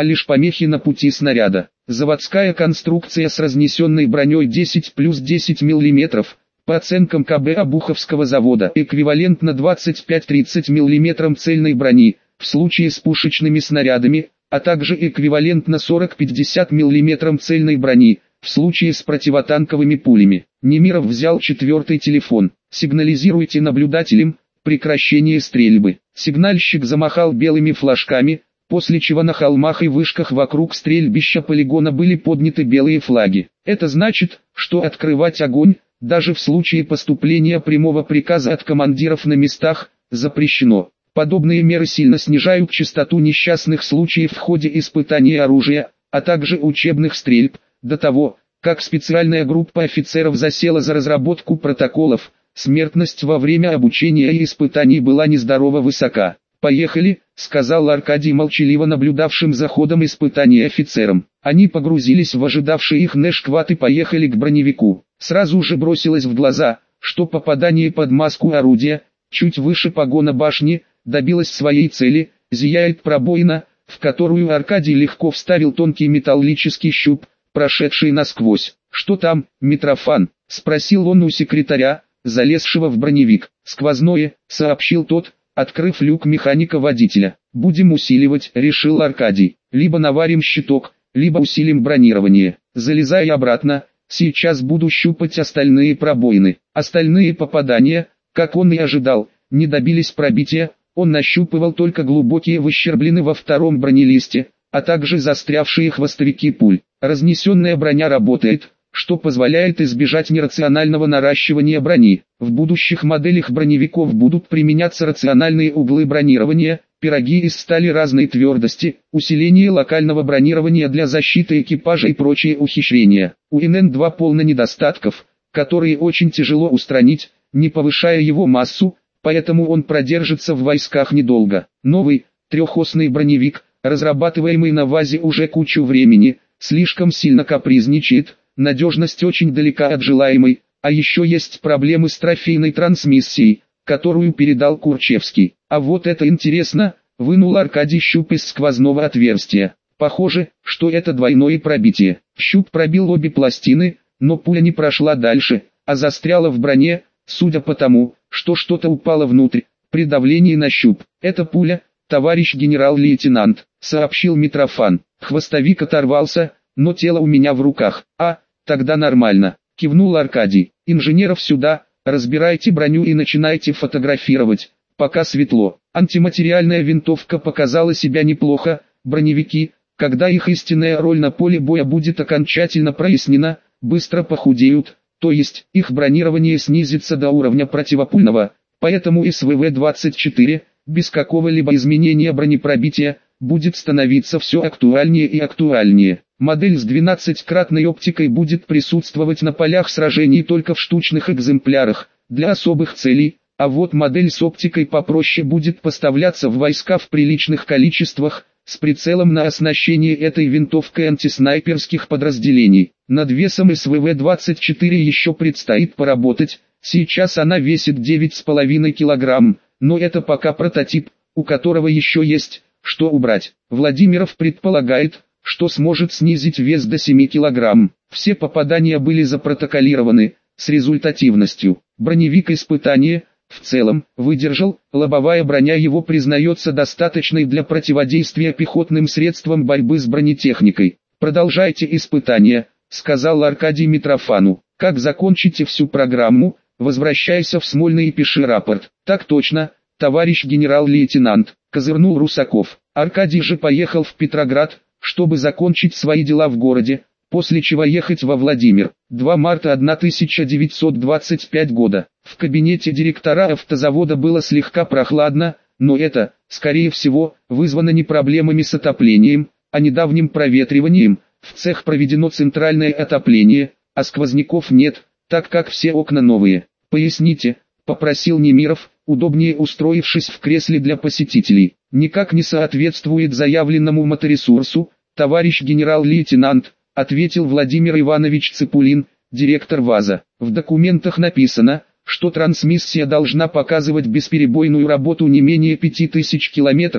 а лишь помехи на пути снаряда. Заводская конструкция с разнесенной броней десять плюс десять миллиметров, по оценкам ка бэ Обуховского завода, эквивалентно двадцать пять тридцать миллиметров цельной брони, в случае с пушечными снарядами, а также эквивалентно сорок пятьдесят миллиметров цельной брони, в случае с противотанковыми пулями. Немиров взял четвертый телефон. «Сигнализируйте наблюдателям прекращение стрельбы». Сигнальщик замахал белыми флажками, после чего на холмах и вышках вокруг стрельбища полигона были подняты белые флаги. Это значит, что открывать огонь, даже в случае поступления прямого приказа от командиров на местах, запрещено. Подобные меры сильно снижают частоту несчастных случаев в ходе испытания оружия, а также учебных стрельб. До того, как специальная группа офицеров засела за разработку протоколов, смертность во время обучения и испытаний была нездорово высока. «Поехали», — сказал Аркадий молчаливо наблюдавшим за ходом испытаний офицерам. Они погрузились в ожидавший их нэшкват и поехали к броневику. Сразу же бросилось в глаза, что попадание под маску орудия, чуть выше погона башни, добилось своей цели. Зияет пробоина, в которую Аркадий легко вставил тонкий металлический щуп, прошедший насквозь. «Что там, Митрофан?» — спросил он у секретаря, залезшего в броневик. «Сквозное», — сообщил тот, открыв люк механика-водителя. «Будем усиливать», — решил Аркадий. «Либо наварим щиток, либо усилим бронирование. Залезай обратно, сейчас буду щупать остальные пробоины». Остальные попадания, как он и ожидал, не добились пробития. Он нащупывал только глубокие выщерблены во втором бронелисте, а также застрявшие хвостовики пуль. Разнесенная броня работает, что позволяет избежать нерационального наращивания брони. В будущих моделях броневиков будут применяться рациональные углы бронирования, пироги из стали разной твердости, усиление локального бронирования для защиты экипажа и прочие ухищрения. У эн эн два полно недостатков, которые очень тяжело устранить, не повышая его массу, поэтому он продержится в войсках недолго. Новый, трехосный броневик, разрабатываемый на ВАЗе уже кучу времени, слишком сильно капризничает, надежность очень далека от желаемой, а еще есть проблемы с трофейной трансмиссией, которую передал Курчевский. А вот это интересно, вынул Аркадий щуп из сквозного отверстия. Похоже, что это двойное пробитие. Щуп пробил обе пластины, но пуля не прошла дальше, а застряла в броне, судя по тому, что что-то упало внутрь, при давлении на щуп. «Это пуля, товарищ генерал-лейтенант», — сообщил Митрофан. «Хвостовик оторвался, но тело у меня в руках». «А, тогда нормально», — кивнул Аркадий. «Инженеров сюда, разбирайте броню и начинайте фотографировать, пока светло». Антиматериальная винтовка показала себя неплохо. Броневики, когда их истинная роль на поле боя будет окончательно прояснена, быстро похудеют, то есть их бронирование снизится до уровня противопульного, поэтому эс вэ вэ двадцать четыре, без какого-либо изменения бронепробития, будет становиться все актуальнее и актуальнее. Модель с двенадцатикратной оптикой будет присутствовать на полях сражений только в штучных экземплярах, для особых целей, а вот модель с оптикой попроще будет поставляться в войска в приличных количествах, с прицелом на оснащение этой винтовкой антиснайперских подразделений. Над весом эс вэ вэ двадцать четыре еще предстоит поработать, сейчас она весит девять с половиной килограмм, но это пока прототип, у которого еще есть что убрать. Владимиров предполагает, что сможет снизить вес до семи килограмм. Все попадания были запротоколированы, с результативностью. Броневик испытания, в целом, выдержал, лобовая броня его признается достаточной для противодействия пехотным средствам борьбы с бронетехникой. «Продолжайте испытания», — сказал Аркадий Митрофану. «Как закончите всю программу, возвращайся в Смольный и пиши рапорт». «Так точно, товарищ генерал-лейтенант», — козырнул Русаков. Аркадий же поехал в Петроград, чтобы закончить свои дела в городе, после чего ехать во Владимир. второго марта тысяча девятьсот двадцать пятого года. В кабинете директора автозавода было слегка прохладно, но это, скорее всего, вызвано не проблемами с отоплением, а недавним проветриванием. В цех проведено центральное отопление, а сквозняков нет, так как все окна новые. «Поясните», — попросил Немиров, удобнее устроившись в кресле для посетителей. «Никак не соответствует заявленному моторесурсу, товарищ генерал-лейтенант», — ответил Владимир Иванович Ципулин, директор ВАЗа. «В документах написано, что трансмиссия должна показывать бесперебойную работу не менее пяти тысяч километров,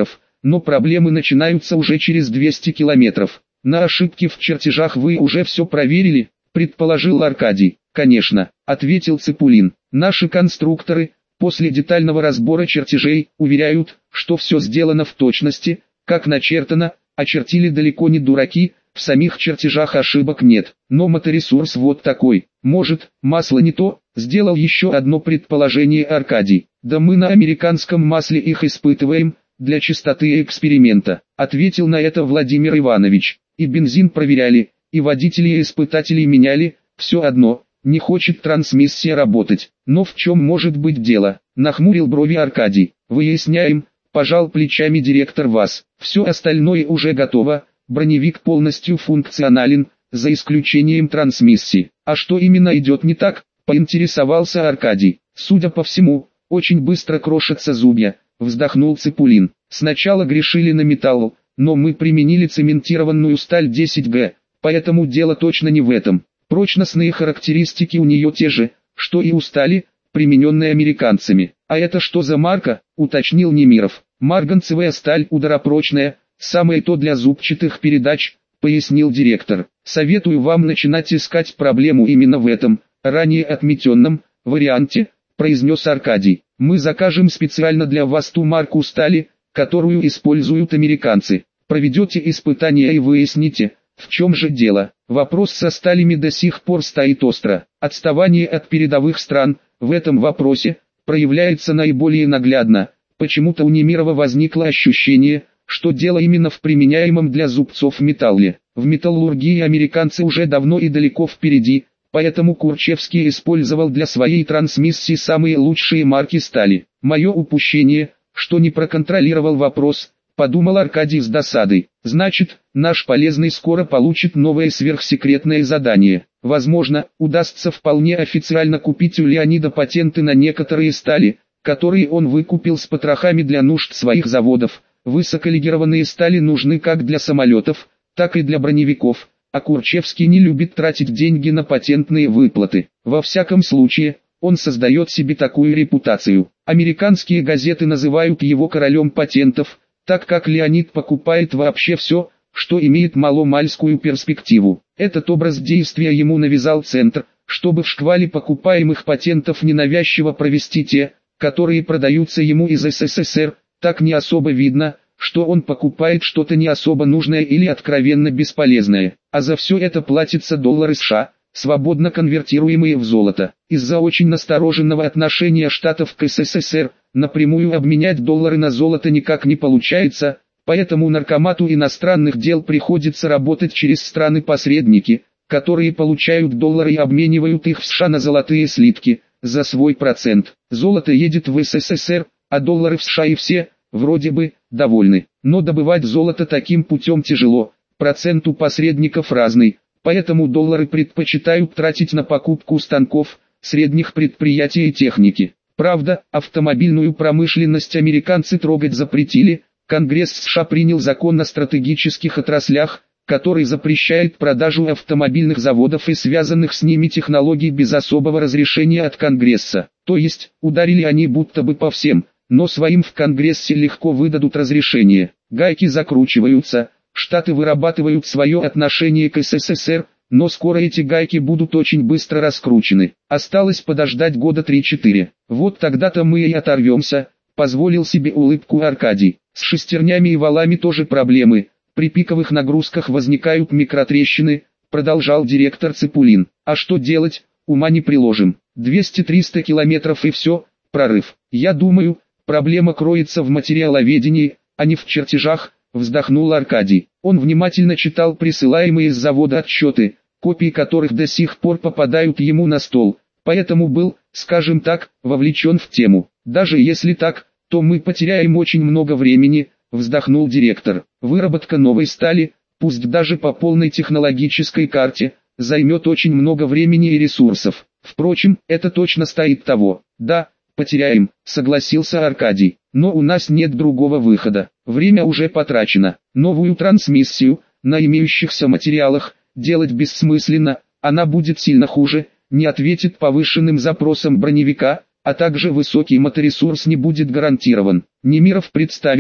но проблемы начинаются уже через двести километров. На ошибки в чертежах вы уже все проверили, предположил Аркадий. Конечно, ответил Ципулин. Наши конструкторы, после детального разбора чертежей, уверяют, что все сделано в точности, как начертано, а чертили далеко не дураки, в самих чертежах ошибок нет. Но моторесурс вот такой, может, масло не то, сделал еще одно предположение Аркадий. Да мы на американском масле их испытываем, для чистоты эксперимента, ответил на это Владимир Иванович. И бензин проверяли, и водителей и испытателей меняли, все одно, не хочет трансмиссия работать. Но в чем может быть дело? Нахмурил брови Аркадий. Выясняем, пожал плечами директор ВАЗ. Все остальное уже готово, броневик полностью функционален, за исключением трансмиссии. А что именно идет не так, поинтересовался Аркадий. Судя по всему, очень быстро крошатся зубья, вздохнул Ципулин. Сначала грешили на металл, но мы применили цементированную сталь десять гэ, поэтому дело точно не в этом. Прочностные характеристики у нее те же, что и у стали, примененной американцами. А это что за марка, уточнил Немиров. Марганцевая сталь ударопрочная, самое то для зубчатых передач, пояснил директор. Советую вам начинать искать проблему именно в этом, ранее отметенном, варианте, произнес Аркадий. Мы закажем специально для вас ту марку стали, которую используют американцы. Проведете испытания и выясните, в чем же дело. Вопрос со сталями до сих пор стоит остро. Отставание от передовых стран в этом вопросе проявляется наиболее наглядно. Почему-то у Немирова возникло ощущение, что дело именно в применяемом для зубцов металле. В металлургии американцы уже давно и далеко впереди, поэтому Курчевский использовал для своей трансмиссии самые лучшие марки стали. Мое упущение, что не проконтролировал вопрос, подумал Аркадий с досадой. Значит, наш полезный скоро получит новое сверхсекретное задание. Возможно, удастся вполне официально купить у Леонида патенты на некоторые стали, которые он выкупил с потрохами для нужд своих заводов. Высоколегированные стали нужны как для самолетов, так и для броневиков, а Курчевский не любит тратить деньги на патентные выплаты. Во всяком случае, он создает себе такую репутацию. Американские газеты называют его королем патентов, так как Леонид покупает вообще все, что имеет маломальскую перспективу. Этот образ действия ему навязал Центр, чтобы в шквале покупаемых патентов ненавязчиво провести те, которые продаются ему из эс эс эс эр. Так не особо видно, что он покупает что-то не особо нужное или откровенно бесполезное, а за все это платятся доллары США, свободно конвертируемые в золото. Из-за очень настороженного отношения Штатов к эс эс эс эр, напрямую обменять доллары на золото никак не получается, поэтому наркомату иностранных дел приходится работать через страны-посредники, которые получают доллары и обменивают их в США на золотые слитки, за свой процент. Золото едет в эс эс эс эр, а доллары в США и все, вроде бы, довольны. Но добывать золото таким путем тяжело, процент у посредников разный, поэтому доллары предпочитают тратить на покупку станков, средних предприятий и техники. Правда, автомобильную промышленность американцы трогать запретили. Конгресс США принял закон о стратегических отраслях, который запрещает продажу автомобильных заводов и связанных с ними технологий без особого разрешения от Конгресса. То есть, ударили они будто бы по всем, но своим в Конгрессе легко выдадут разрешение. Гайки закручиваются, Штаты вырабатывают свое отношение к эс эс эс эр, но скоро эти гайки будут очень быстро раскручены. Осталось подождать года три-четыре. Вот тогда-то мы и оторвемся, позволил себе улыбку Аркадий. С шестернями и валами тоже проблемы. При пиковых нагрузках возникают микротрещины, продолжал директор Ципулин. А что делать, ума не приложим. двести-триста километров и все, прорыв. Я думаю, проблема кроется в материаловедении, а не в чертежах, вздохнул Аркадий. Он внимательно читал присылаемые с завода отчеты, копии которых до сих пор попадают ему на стол, поэтому был, скажем так, вовлечен в тему. Даже если так, то мы потеряем очень много времени, вздохнул директор. Выработка новой стали, пусть даже по полной технологической карте, займет очень много времени и ресурсов. Впрочем, это точно стоит того. Да, потеряем, согласился Аркадий. Но у нас нет другого выхода. Время уже потрачено. Новую трансмиссию, на имеющихся материалах, делать бессмысленно, она будет сильно хуже, не ответит повышенным запросам броневика, а также высокий моторесурс не будет гарантирован. Немиров представил,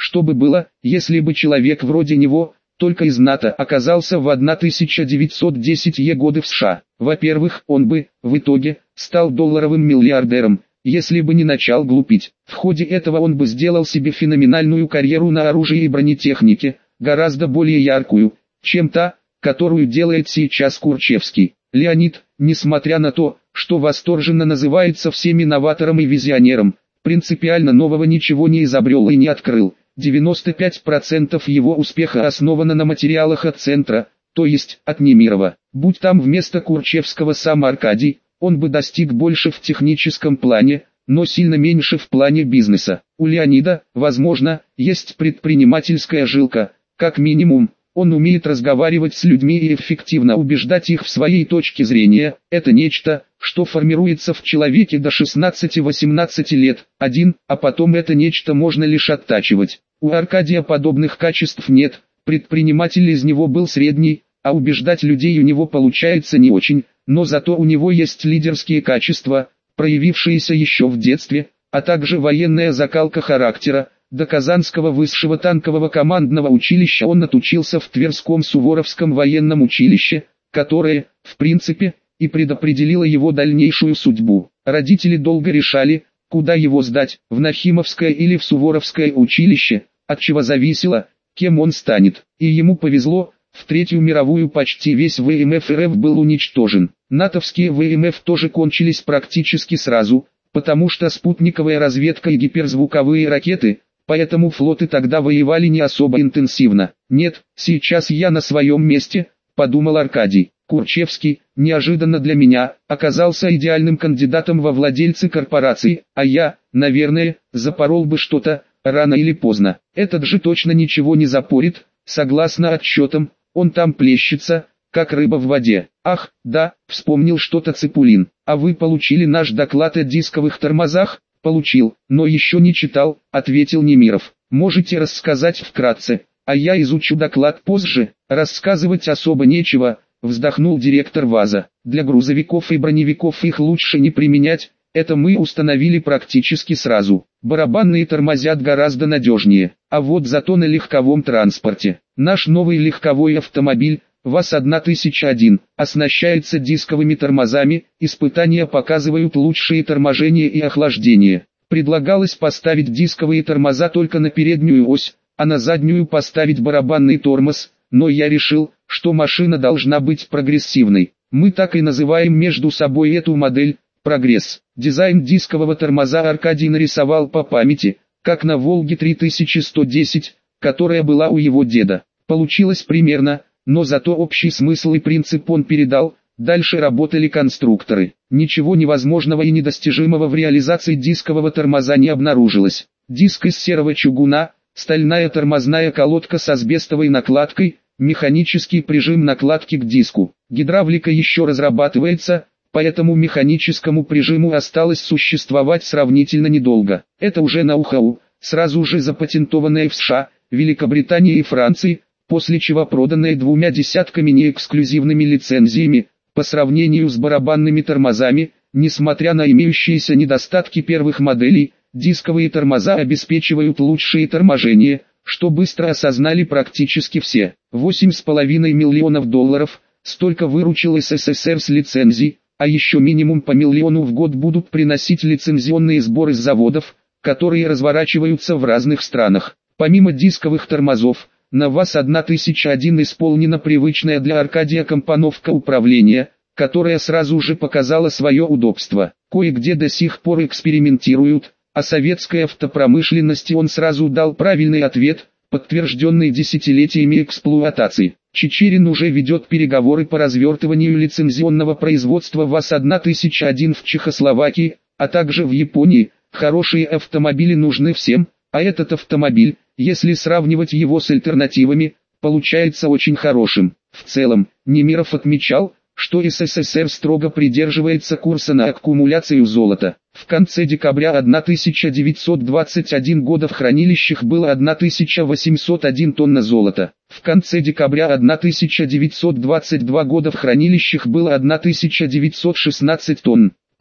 Что бы было, если бы человек вроде него, только из НАТО, оказался в тысяча девятьсот десятые годы в США? Во-первых, он бы, в итоге, стал долларовым миллиардером, если бы не начал глупить. В ходе этого он бы сделал себе феноменальную карьеру на оружии и бронетехнике, гораздо более яркую, чем та, которую делает сейчас Курчевский. Леонид, несмотря на то, что восторженно называется всеми новатором и визионером, принципиально нового ничего не изобрел и не открыл. девяносто пять процентов его успеха основано на материалах от центра, то есть от Немирова. Будь там вместо Курчевского сам Аркадий, он бы достиг больше в техническом плане, но сильно меньше в плане бизнеса. У Леонида, возможно, есть предпринимательская жилка, как минимум. Он умеет разговаривать с людьми и эффективно убеждать их в своей точке зрения. Это нечто, что формируется в человеке до шестнадцати-восемнадцати лет, один, а потом это нечто можно лишь оттачивать. У Аркадия подобных качеств нет, предприниматель из него был средний, а убеждать людей у него получается не очень, но зато у него есть лидерские качества, проявившиеся еще в детстве, а также военная закалка характера. До Казанского высшего танкового командного училища он отучился в Тверском Суворовском военном училище, которое, в принципе, и предопределило его дальнейшую судьбу. Родители долго решали, куда его сдать, в Нахимовское или в Суворовское училище, от чего зависело, кем он станет. И ему повезло, в Третью мировую почти весь ВМФ РФ был уничтожен. натовские ВМФ тоже кончились практически сразу, потому что спутниковая разведка и гиперзвуковые ракеты, поэтому флоты тогда воевали не особо интенсивно. «Нет, сейчас я на своем месте», — подумал Аркадий. Курчевский, неожиданно для меня, оказался идеальным кандидатом во владельцы корпорации, а я, наверное, запорол бы что-то, рано или поздно. Этот же точно ничего не запорит, согласно отчетам, он там плещется, как рыба в воде. Ах, да, вспомнил что-то Ципулин. А вы получили наш доклад о дисковых тормозах? Получил, но еще не читал, ответил Немиров. Можете рассказать вкратце, а я изучу доклад позже. Рассказывать особо нечего, вздохнул директор ВАЗа. Для грузовиков и броневиков их лучше не применять, это мы установили практически сразу. Барабанные тормозят гораздо надежнее, а вот зато на легковом транспорте. Наш новый легковой автомобиль, ВАЗ тысяча один, оснащается дисковыми тормозами, испытания показывают лучшие торможения и охлаждение. Предлагалось поставить дисковые тормоза только на переднюю ось, а на заднюю поставить барабанный тормоз, но я решил, что машина должна быть прогрессивной. Мы так и называем между собой эту модель «Прогресс». Дизайн дискового тормоза Аркадий нарисовал по памяти, как на «Волге три тысячи сто десять», которая была у его деда. Получилось примерно, но зато общий смысл и принцип он передал, дальше работали конструкторы. Ничего невозможного и недостижимого в реализации дискового тормоза не обнаружилось. Диск из серого чугуна, стальная тормозная колодка с асбестовой накладкой, механический прижим накладки к диску. Гидравлика еще разрабатывается, поэтому механическому прижиму осталось существовать сравнительно недолго. Это уже ноу-хау, сразу же запатентованное в США, Великобритании и Франции, после чего проданное двумя десятками неэксклюзивными лицензиями. По сравнению с барабанными тормозами, несмотря на имеющиеся недостатки первых моделей, дисковые тормоза обеспечивают лучшее торможение, что быстро осознали практически все. восемь с половиной миллионов долларов, столько выручил СССР с лицензий, а еще минимум по миллиону в год будут приносить лицензионные сборы с заводов, которые разворачиваются в разных странах. Помимо дисковых тормозов, на ВАЗ тысяча один исполнена привычная для Аркадия компоновка управления, которая сразу же показала свое удобство. Кое-где до сих пор экспериментируют, а советской автопромышленности он сразу дал правильный ответ, подтвержденный десятилетиями эксплуатации. Чичерин уже ведет переговоры по развертыванию лицензионного производства ВАЗ тысяча один в Чехословакии, а также в Японии. Хорошие автомобили нужны всем, а этот автомобиль, если сравнивать его с альтернативами, получается очень хорошим. В целом, Немиров отмечал, что СССР строго придерживается курса на аккумуляцию золота. В конце декабря тысяча девятьсот двадцать первого года в хранилищах было тысяча восемьсот одна тонна золота. В конце декабря тысяча девятьсот двадцать второго года в хранилищах было тысяча девятьсот шестнадцать тонн.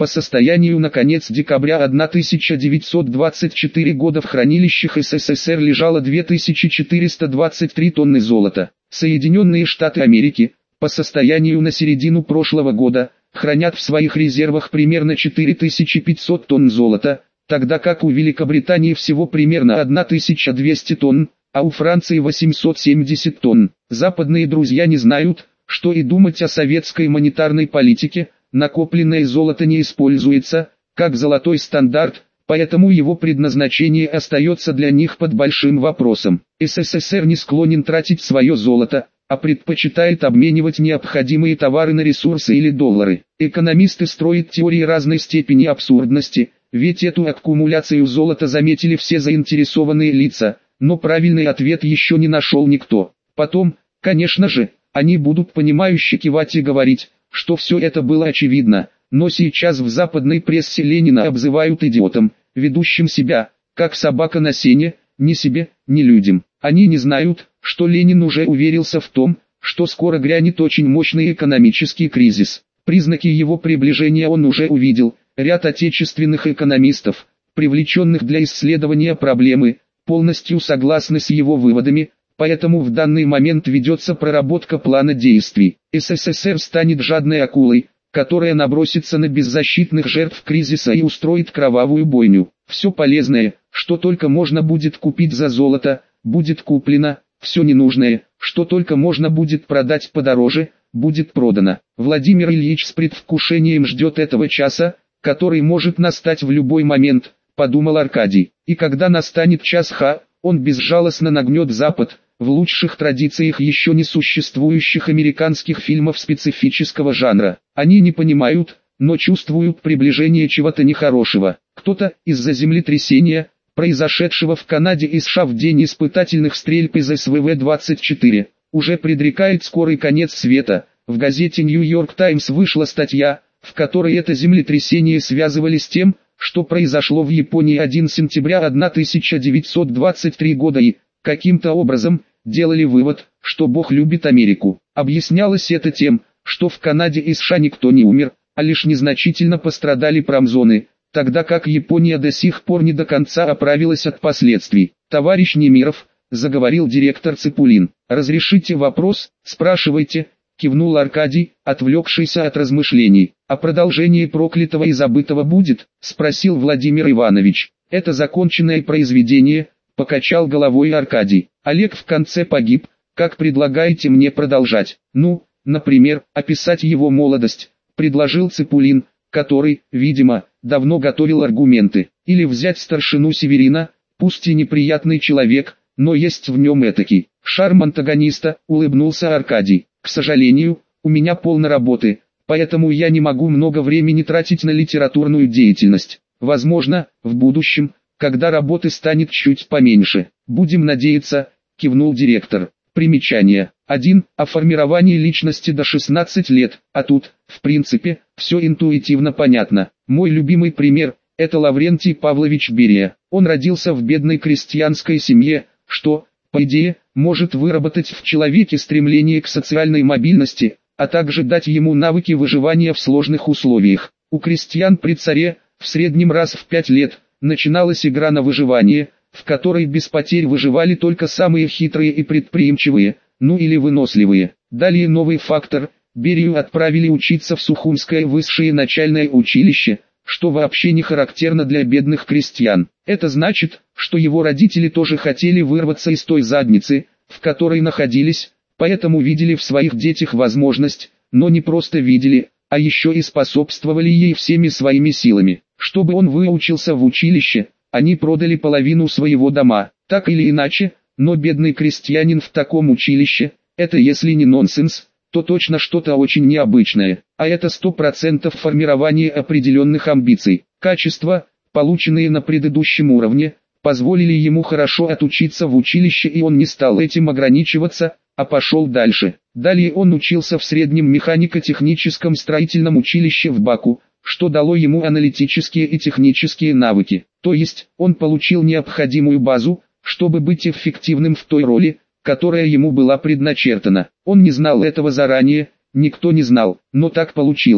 По состоянию на конец декабря тысяча девятьсот двадцать четвёртого года в хранилищах СССР лежало две тысячи четыреста двадцать три тонны золота. Соединенные Штаты Америки, по состоянию на середину прошлого года, хранят в своих резервах примерно четыре тысячи пятьсот тонн золота, тогда как у Великобритании всего примерно тысяча двести тонн, а у Франции восемьсот семьдесят тонн. Западные друзья не знают, что и думать о советской монетарной политике. Накопленное золото не используется, как золотой стандарт, поэтому его предназначение остается для них под большим вопросом. СССР не склонен тратить свое золото, а предпочитает обменивать необходимые товары на ресурсы или доллары. Экономисты строят теории разной степени абсурдности, ведь эту аккумуляцию золота заметили все заинтересованные лица, но правильный ответ еще не нашел никто. Потом, конечно же, они будут понимающе кивать и говорить, что все это было очевидно, но сейчас в западной прессе Ленина обзывают идиотом, ведущим себя, как собака на сене, ни себе, ни людям. Они не знают, что Ленин уже уверился в том, что скоро грянет очень мощный экономический кризис. Признаки его приближения он уже увидел. Ряд отечественных экономистов, привлеченных для исследования проблемы, полностью согласны с его выводами. Поэтому в данный момент ведется проработка плана действий. СССР станет жадной акулой, которая набросится на беззащитных жертв кризиса и устроит кровавую бойню. Все полезное, что только можно будет купить за золото, будет куплено, все ненужное, что только можно будет продать подороже, будет продано. Владимир Ильич с предвкушением ждет этого часа, который может настать в любой момент, подумал Аркадий. И когда настанет час Х, он безжалостно нагнет Запад, в лучших традициях еще не существующих американских фильмов специфического жанра. Они не понимают, но чувствуют приближение чего-то нехорошего. Кто-то, из-за землетрясения, произошедшего в Канаде и США в день испытательных стрельб из эс вэ вэ двадцать четыре, уже предрекает скорый конец света. В газете «Нью-Йорк Таймс» вышла статья, в которой это землетрясение связывали с тем, что произошло в Японии первого сентября тысяча девятьсот двадцать третьего года и, каким-то образом, делали вывод, что Бог любит Америку. Объяснялось это тем, что в Канаде и США никто не умер, а лишь незначительно пострадали промзоны, тогда как Япония до сих пор не до конца оправилась от последствий. «Товарищ Немиров», — заговорил директор Ципулин, — «разрешите вопрос?» «Спрашивайте», — кивнул Аркадий, отвлекшийся от размышлений. «А продолжение проклятого и забытого будет?» — спросил Владимир Иванович. «Это законченное произведение», — покачал головой Аркадий. «Олег в конце погиб, как предлагаете мне продолжать?» «Ну, например, описать его молодость», — предложил Ципулин, который, видимо, давно готовил аргументы. «Или взять старшину Северина, пусть и неприятный человек, но есть в нем этакий шарм антагониста», — улыбнулся Аркадий. «К сожалению, у меня полно работы, поэтому я не могу много времени тратить на литературную деятельность. Возможно, в будущем, когда работы станет чуть поменьше. Будем надеяться», — кивнул директор. Примечание. один. О формировании личности до шестнадцати лет, а тут, в принципе, все интуитивно понятно. Мой любимый пример – это Лаврентий Павлович Берия. Он родился в бедной крестьянской семье, что, по идее, может выработать в человеке стремление к социальной мобильности, а также дать ему навыки выживания в сложных условиях. У крестьян при царе, в среднем раз в пять лет, начиналась игра на выживание, в которой без потерь выживали только самые хитрые и предприимчивые, ну или выносливые. Далее новый фактор – Берию отправили учиться в Сухумское высшее начальное училище, что вообще не характерно для бедных крестьян. Это значит, что его родители тоже хотели вырваться из той задницы, в которой находились, поэтому видели в своих детях возможность, но не просто видели, а еще и способствовали ей всеми своими силами. Чтобы он выучился в училище, они продали половину своего дома. Так или иначе, но бедный крестьянин в таком училище, это если не нонсенс, то точно что-то очень необычное, а это сто процентов формирование определенных амбиций. Качества, полученные на предыдущем уровне, позволили ему хорошо отучиться в училище, и он не стал этим ограничиваться, а пошел дальше. Далее он учился в среднем механико-техническом строительном училище в Баку, что дало ему аналитические и технические навыки. То есть, он получил необходимую базу, чтобы быть эффективным в той роли, которая ему была предначертана. Он не знал этого заранее, никто не знал, но так получилось.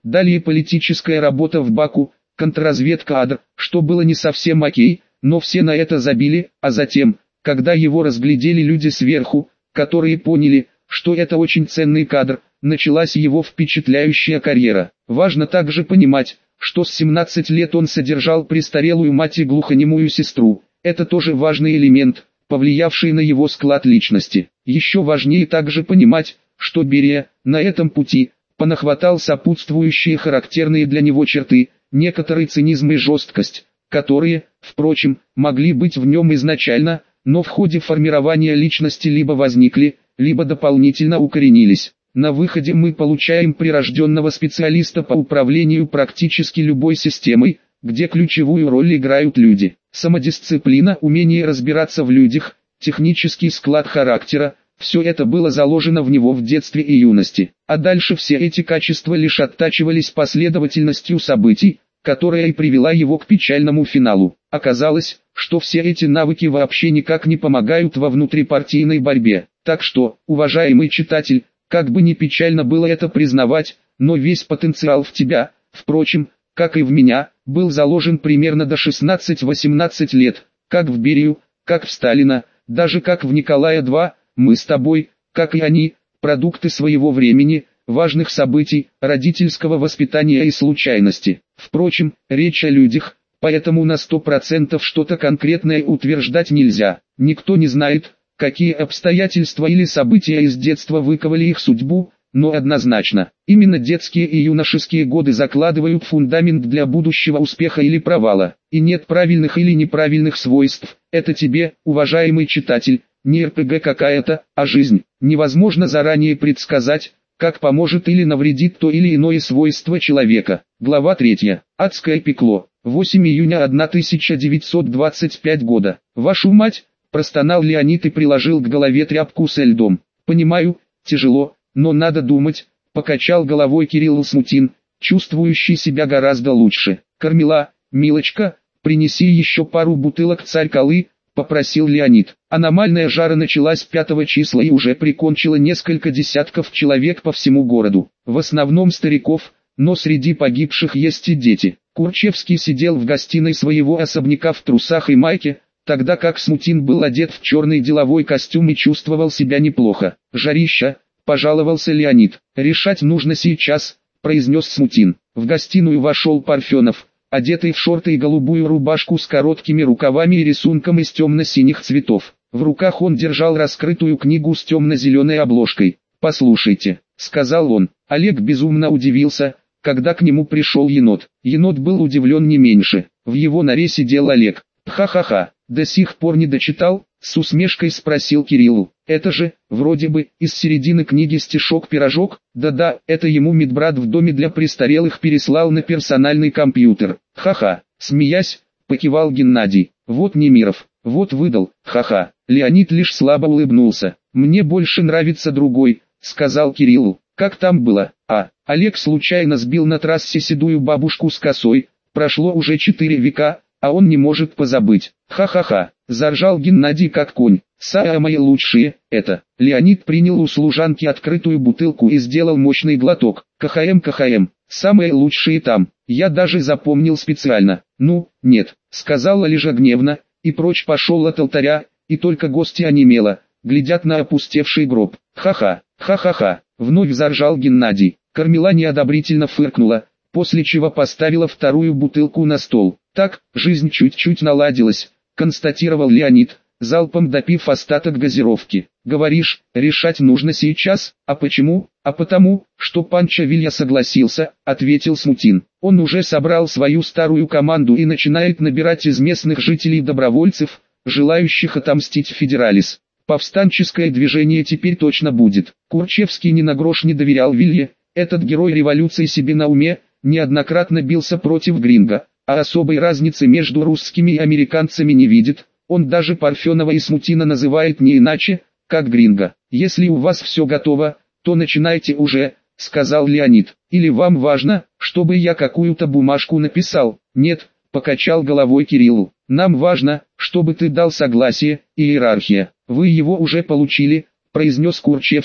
Далее политическая работа в Баку, контрразведка Адр, что было не совсем окей, но все на это забили, а затем, когда его разглядели люди сверху, которые поняли, что это очень ценный кадр, началась его впечатляющая карьера. Важно также понимать, что с семнадцати лет он содержал престарелую мать и глухонемую сестру. Это тоже важный элемент, повлиявший на его склад личности. Еще важнее также понимать, что Берия, на этом пути, понахватал сопутствующие характерные для него черты, некоторый цинизм и жесткость, которые, впрочем, могли быть в нем изначально, но в ходе формирования личности либо возникли, либо дополнительно укоренились. На выходе мы получаем прирожденного специалиста по управлению практически любой системой, где ключевую роль играют люди. Самодисциплина, умение разбираться в людях, технический склад характера – все это было заложено в него в детстве и юности. А дальше все эти качества лишь оттачивались последовательностью событий, которая и привела его к печальному финалу. Оказалось, что все эти навыки вообще никак не помогают во внутрипартийной борьбе. Так что, уважаемый читатель, как бы ни печально было это признавать, но весь потенциал в тебя, впрочем, как и в меня, был заложен примерно до шестнадцати-восемнадцати лет, как в Берию, как в Сталина, даже как в Николая второго, мы с тобой, как и они, продукты своего времени, важных событий, родительского воспитания и случайности. Впрочем, речь о людях, поэтому на сто процентов что-то конкретное утверждать нельзя. Никто не знает, какие обстоятельства или события из детства выковали их судьбу, но однозначно, именно детские и юношеские годы закладывают фундамент для будущего успеха или провала. И нет правильных или неправильных свойств, это тебе, уважаемый читатель, не эр пэ гэ какая-то, а жизнь. Невозможно заранее предсказать, как поможет или навредит то или иное свойство человека. Глава третья. Адское пекло. восьмого июня тысяча девятьсот двадцать пятого года. Вашу мать, простонал Леонид и приложил к голове тряпку со льдом. Понимаю, тяжело, но надо думать, покачал головой Кирилл Смутин, чувствующий себя гораздо лучше. Кармила, милочка, принеси еще пару бутылок Царь-Колы, попросил Леонид. Аномальная жара началась пятого числа и уже прикончила несколько десятков человек по всему городу. В основном стариков, но среди погибших есть и дети. Курчевский сидел в гостиной своего особняка в трусах и майке, тогда как Смутин был одет в черный деловой костюм и чувствовал себя неплохо. «Жарища», — пожаловался Леонид. «Решать нужно сейчас», — произнес Смутин. В гостиную вошел Парфенов, одетый в шорты и голубую рубашку с короткими рукавами и рисунком из темно-синих цветов. В руках он держал раскрытую книгу с темно-зеленой обложкой. «Послушайте», — сказал он. Олег безумно удивился, когда к нему пришел енот. Енот был удивлен не меньше. В его норе сидел Олег. «Ха-ха-ха, до сих пор не дочитал?» — с усмешкой спросил Кириллу. «Это же, вроде бы, из середины книги стишок-пирожок?» «Да-да, это ему медбрат в доме для престарелых переслал на персональный компьютер». «Ха-ха», — смеясь, покивал Геннадий. «Вот Немиров, вот выдал, ха-ха». Леонид лишь слабо улыбнулся. «Мне больше нравится другой», — сказал Кириллу. «Как там было?» «А, Олег случайно сбил на трассе седую бабушку с косой. Прошло уже четыре века, а он не может позабыть». «Ха-ха-ха», — заржал Геннадий как конь. «Самые лучшие, это». Леонид принял у служанки открытую бутылку и сделал мощный глоток. «КХМ, КХМ, самые лучшие там, я даже запомнил специально». «Ну, нет», — сказала Лежа гневно, и прочь пошел от алтаря, и только гости онемело, глядят на опустевший гроб. «Ха-ха, ха-ха-ха», — вновь заржал Геннадий. Кармила неодобрительно фыркнула, после чего поставила вторую бутылку на стол. «Так, жизнь чуть-чуть наладилась», — констатировал Леонид, залпом допив остаток газировки. «Говоришь, решать нужно сейчас, а почему?» «А потому, что Панчо Вилья согласился», — ответил Смутин. «Он уже собрал свою старую команду и начинает набирать из местных жителей добровольцев, желающих отомстить Федералис. Повстанческое движение теперь точно будет». Курчевский ни на грош не доверял Вилье, этот герой революции себе на уме, неоднократно бился против Гринго, а особой разницы между русскими и американцами не видит. Он даже Парфенова и Смутина называет не иначе, как Гринго. «Если у вас все готово, то начинайте уже», — сказал Леонид. «Или вам важно, чтобы я какую-то бумажку написал?» «Нет», — покачал головой Кириллу. «Нам важно, чтобы ты дал согласие, иерархия». «Вы его уже получили», — произнес Курчевский,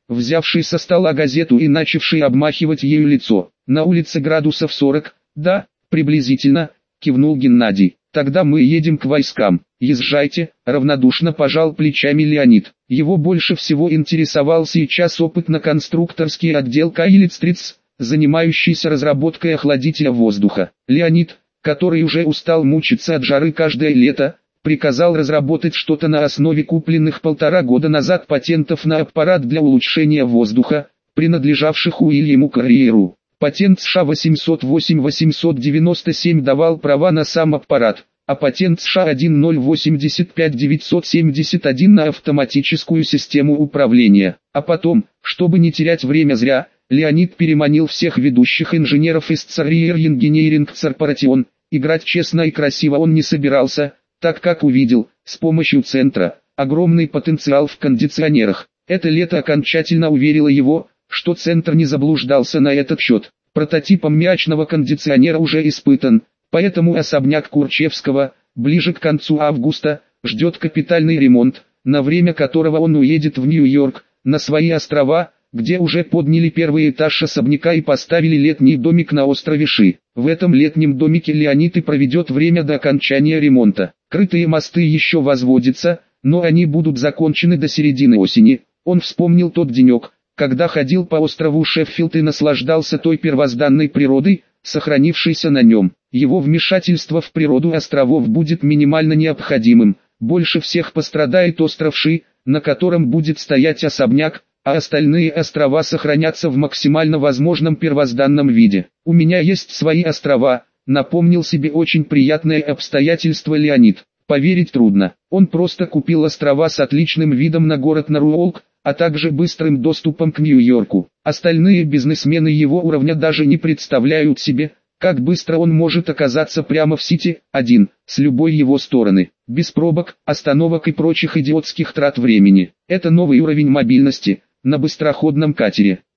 взявший со стола газету и начавший обмахивать ею лицо. На улице градусов сорок, да, приблизительно, кивнул Геннадий. Тогда мы едем к войскам. Езжайте, равнодушно пожал плечами Леонид. Его больше всего интересовал сейчас опытно-конструкторский отдел Каилицтриц, занимающийся разработкой охладителя воздуха. Леонид, который уже устал мучиться от жары каждое лето, приказал разработать что-то на основе купленных полтора года назад патентов на аппарат для улучшения воздуха, принадлежавших Уильяму Карриеру. Патент США восемьсот восемь восемьсот девяносто семь давал права на сам аппарат, а патент США тысяча восемьдесят пять девятьсот семьдесят один на автоматическую систему управления. А потом, чтобы не терять время зря, Леонид переманил всех ведущих инженеров из Carrier Engineering Corporation. Играть честно и красиво он не собирался, так как увидел, с помощью центра, огромный потенциал в кондиционерах. Это лето окончательно уверило его, что центр не заблуждался на этот счет. Прототип аммиачного кондиционера уже испытан, поэтому особняк Курчевского, ближе к концу августа, ждет капитальный ремонт, на время которого он уедет в Нью-Йорк, на свои острова, где уже подняли первый этаж особняка и поставили летний домик на острове Ши. В этом летнем домике Леонид и проведет время до окончания ремонта. Крытые мосты еще возводятся, но они будут закончены до середины осени. Он вспомнил тот денек, когда ходил по острову Шеффилд и наслаждался той первозданной природой, сохранившейся на нем. Его вмешательство в природу островов будет минимально необходимым. Больше всех пострадает остров Ши, на котором будет стоять особняк, а остальные острова сохранятся в максимально возможном первозданном виде. «У меня есть свои острова», напомнил себе очень приятное обстоятельство Леонид. Поверить трудно. Он просто купил острова с отличным видом на город Норфолк, а также быстрым доступом к Нью-Йорку. Остальные бизнесмены его уровня даже не представляют себе, как быстро он может оказаться прямо в Сити, один, с любой его стороны, без пробок, остановок и прочих идиотских трат времени. Это новый уровень мобильности, на быстроходном катере.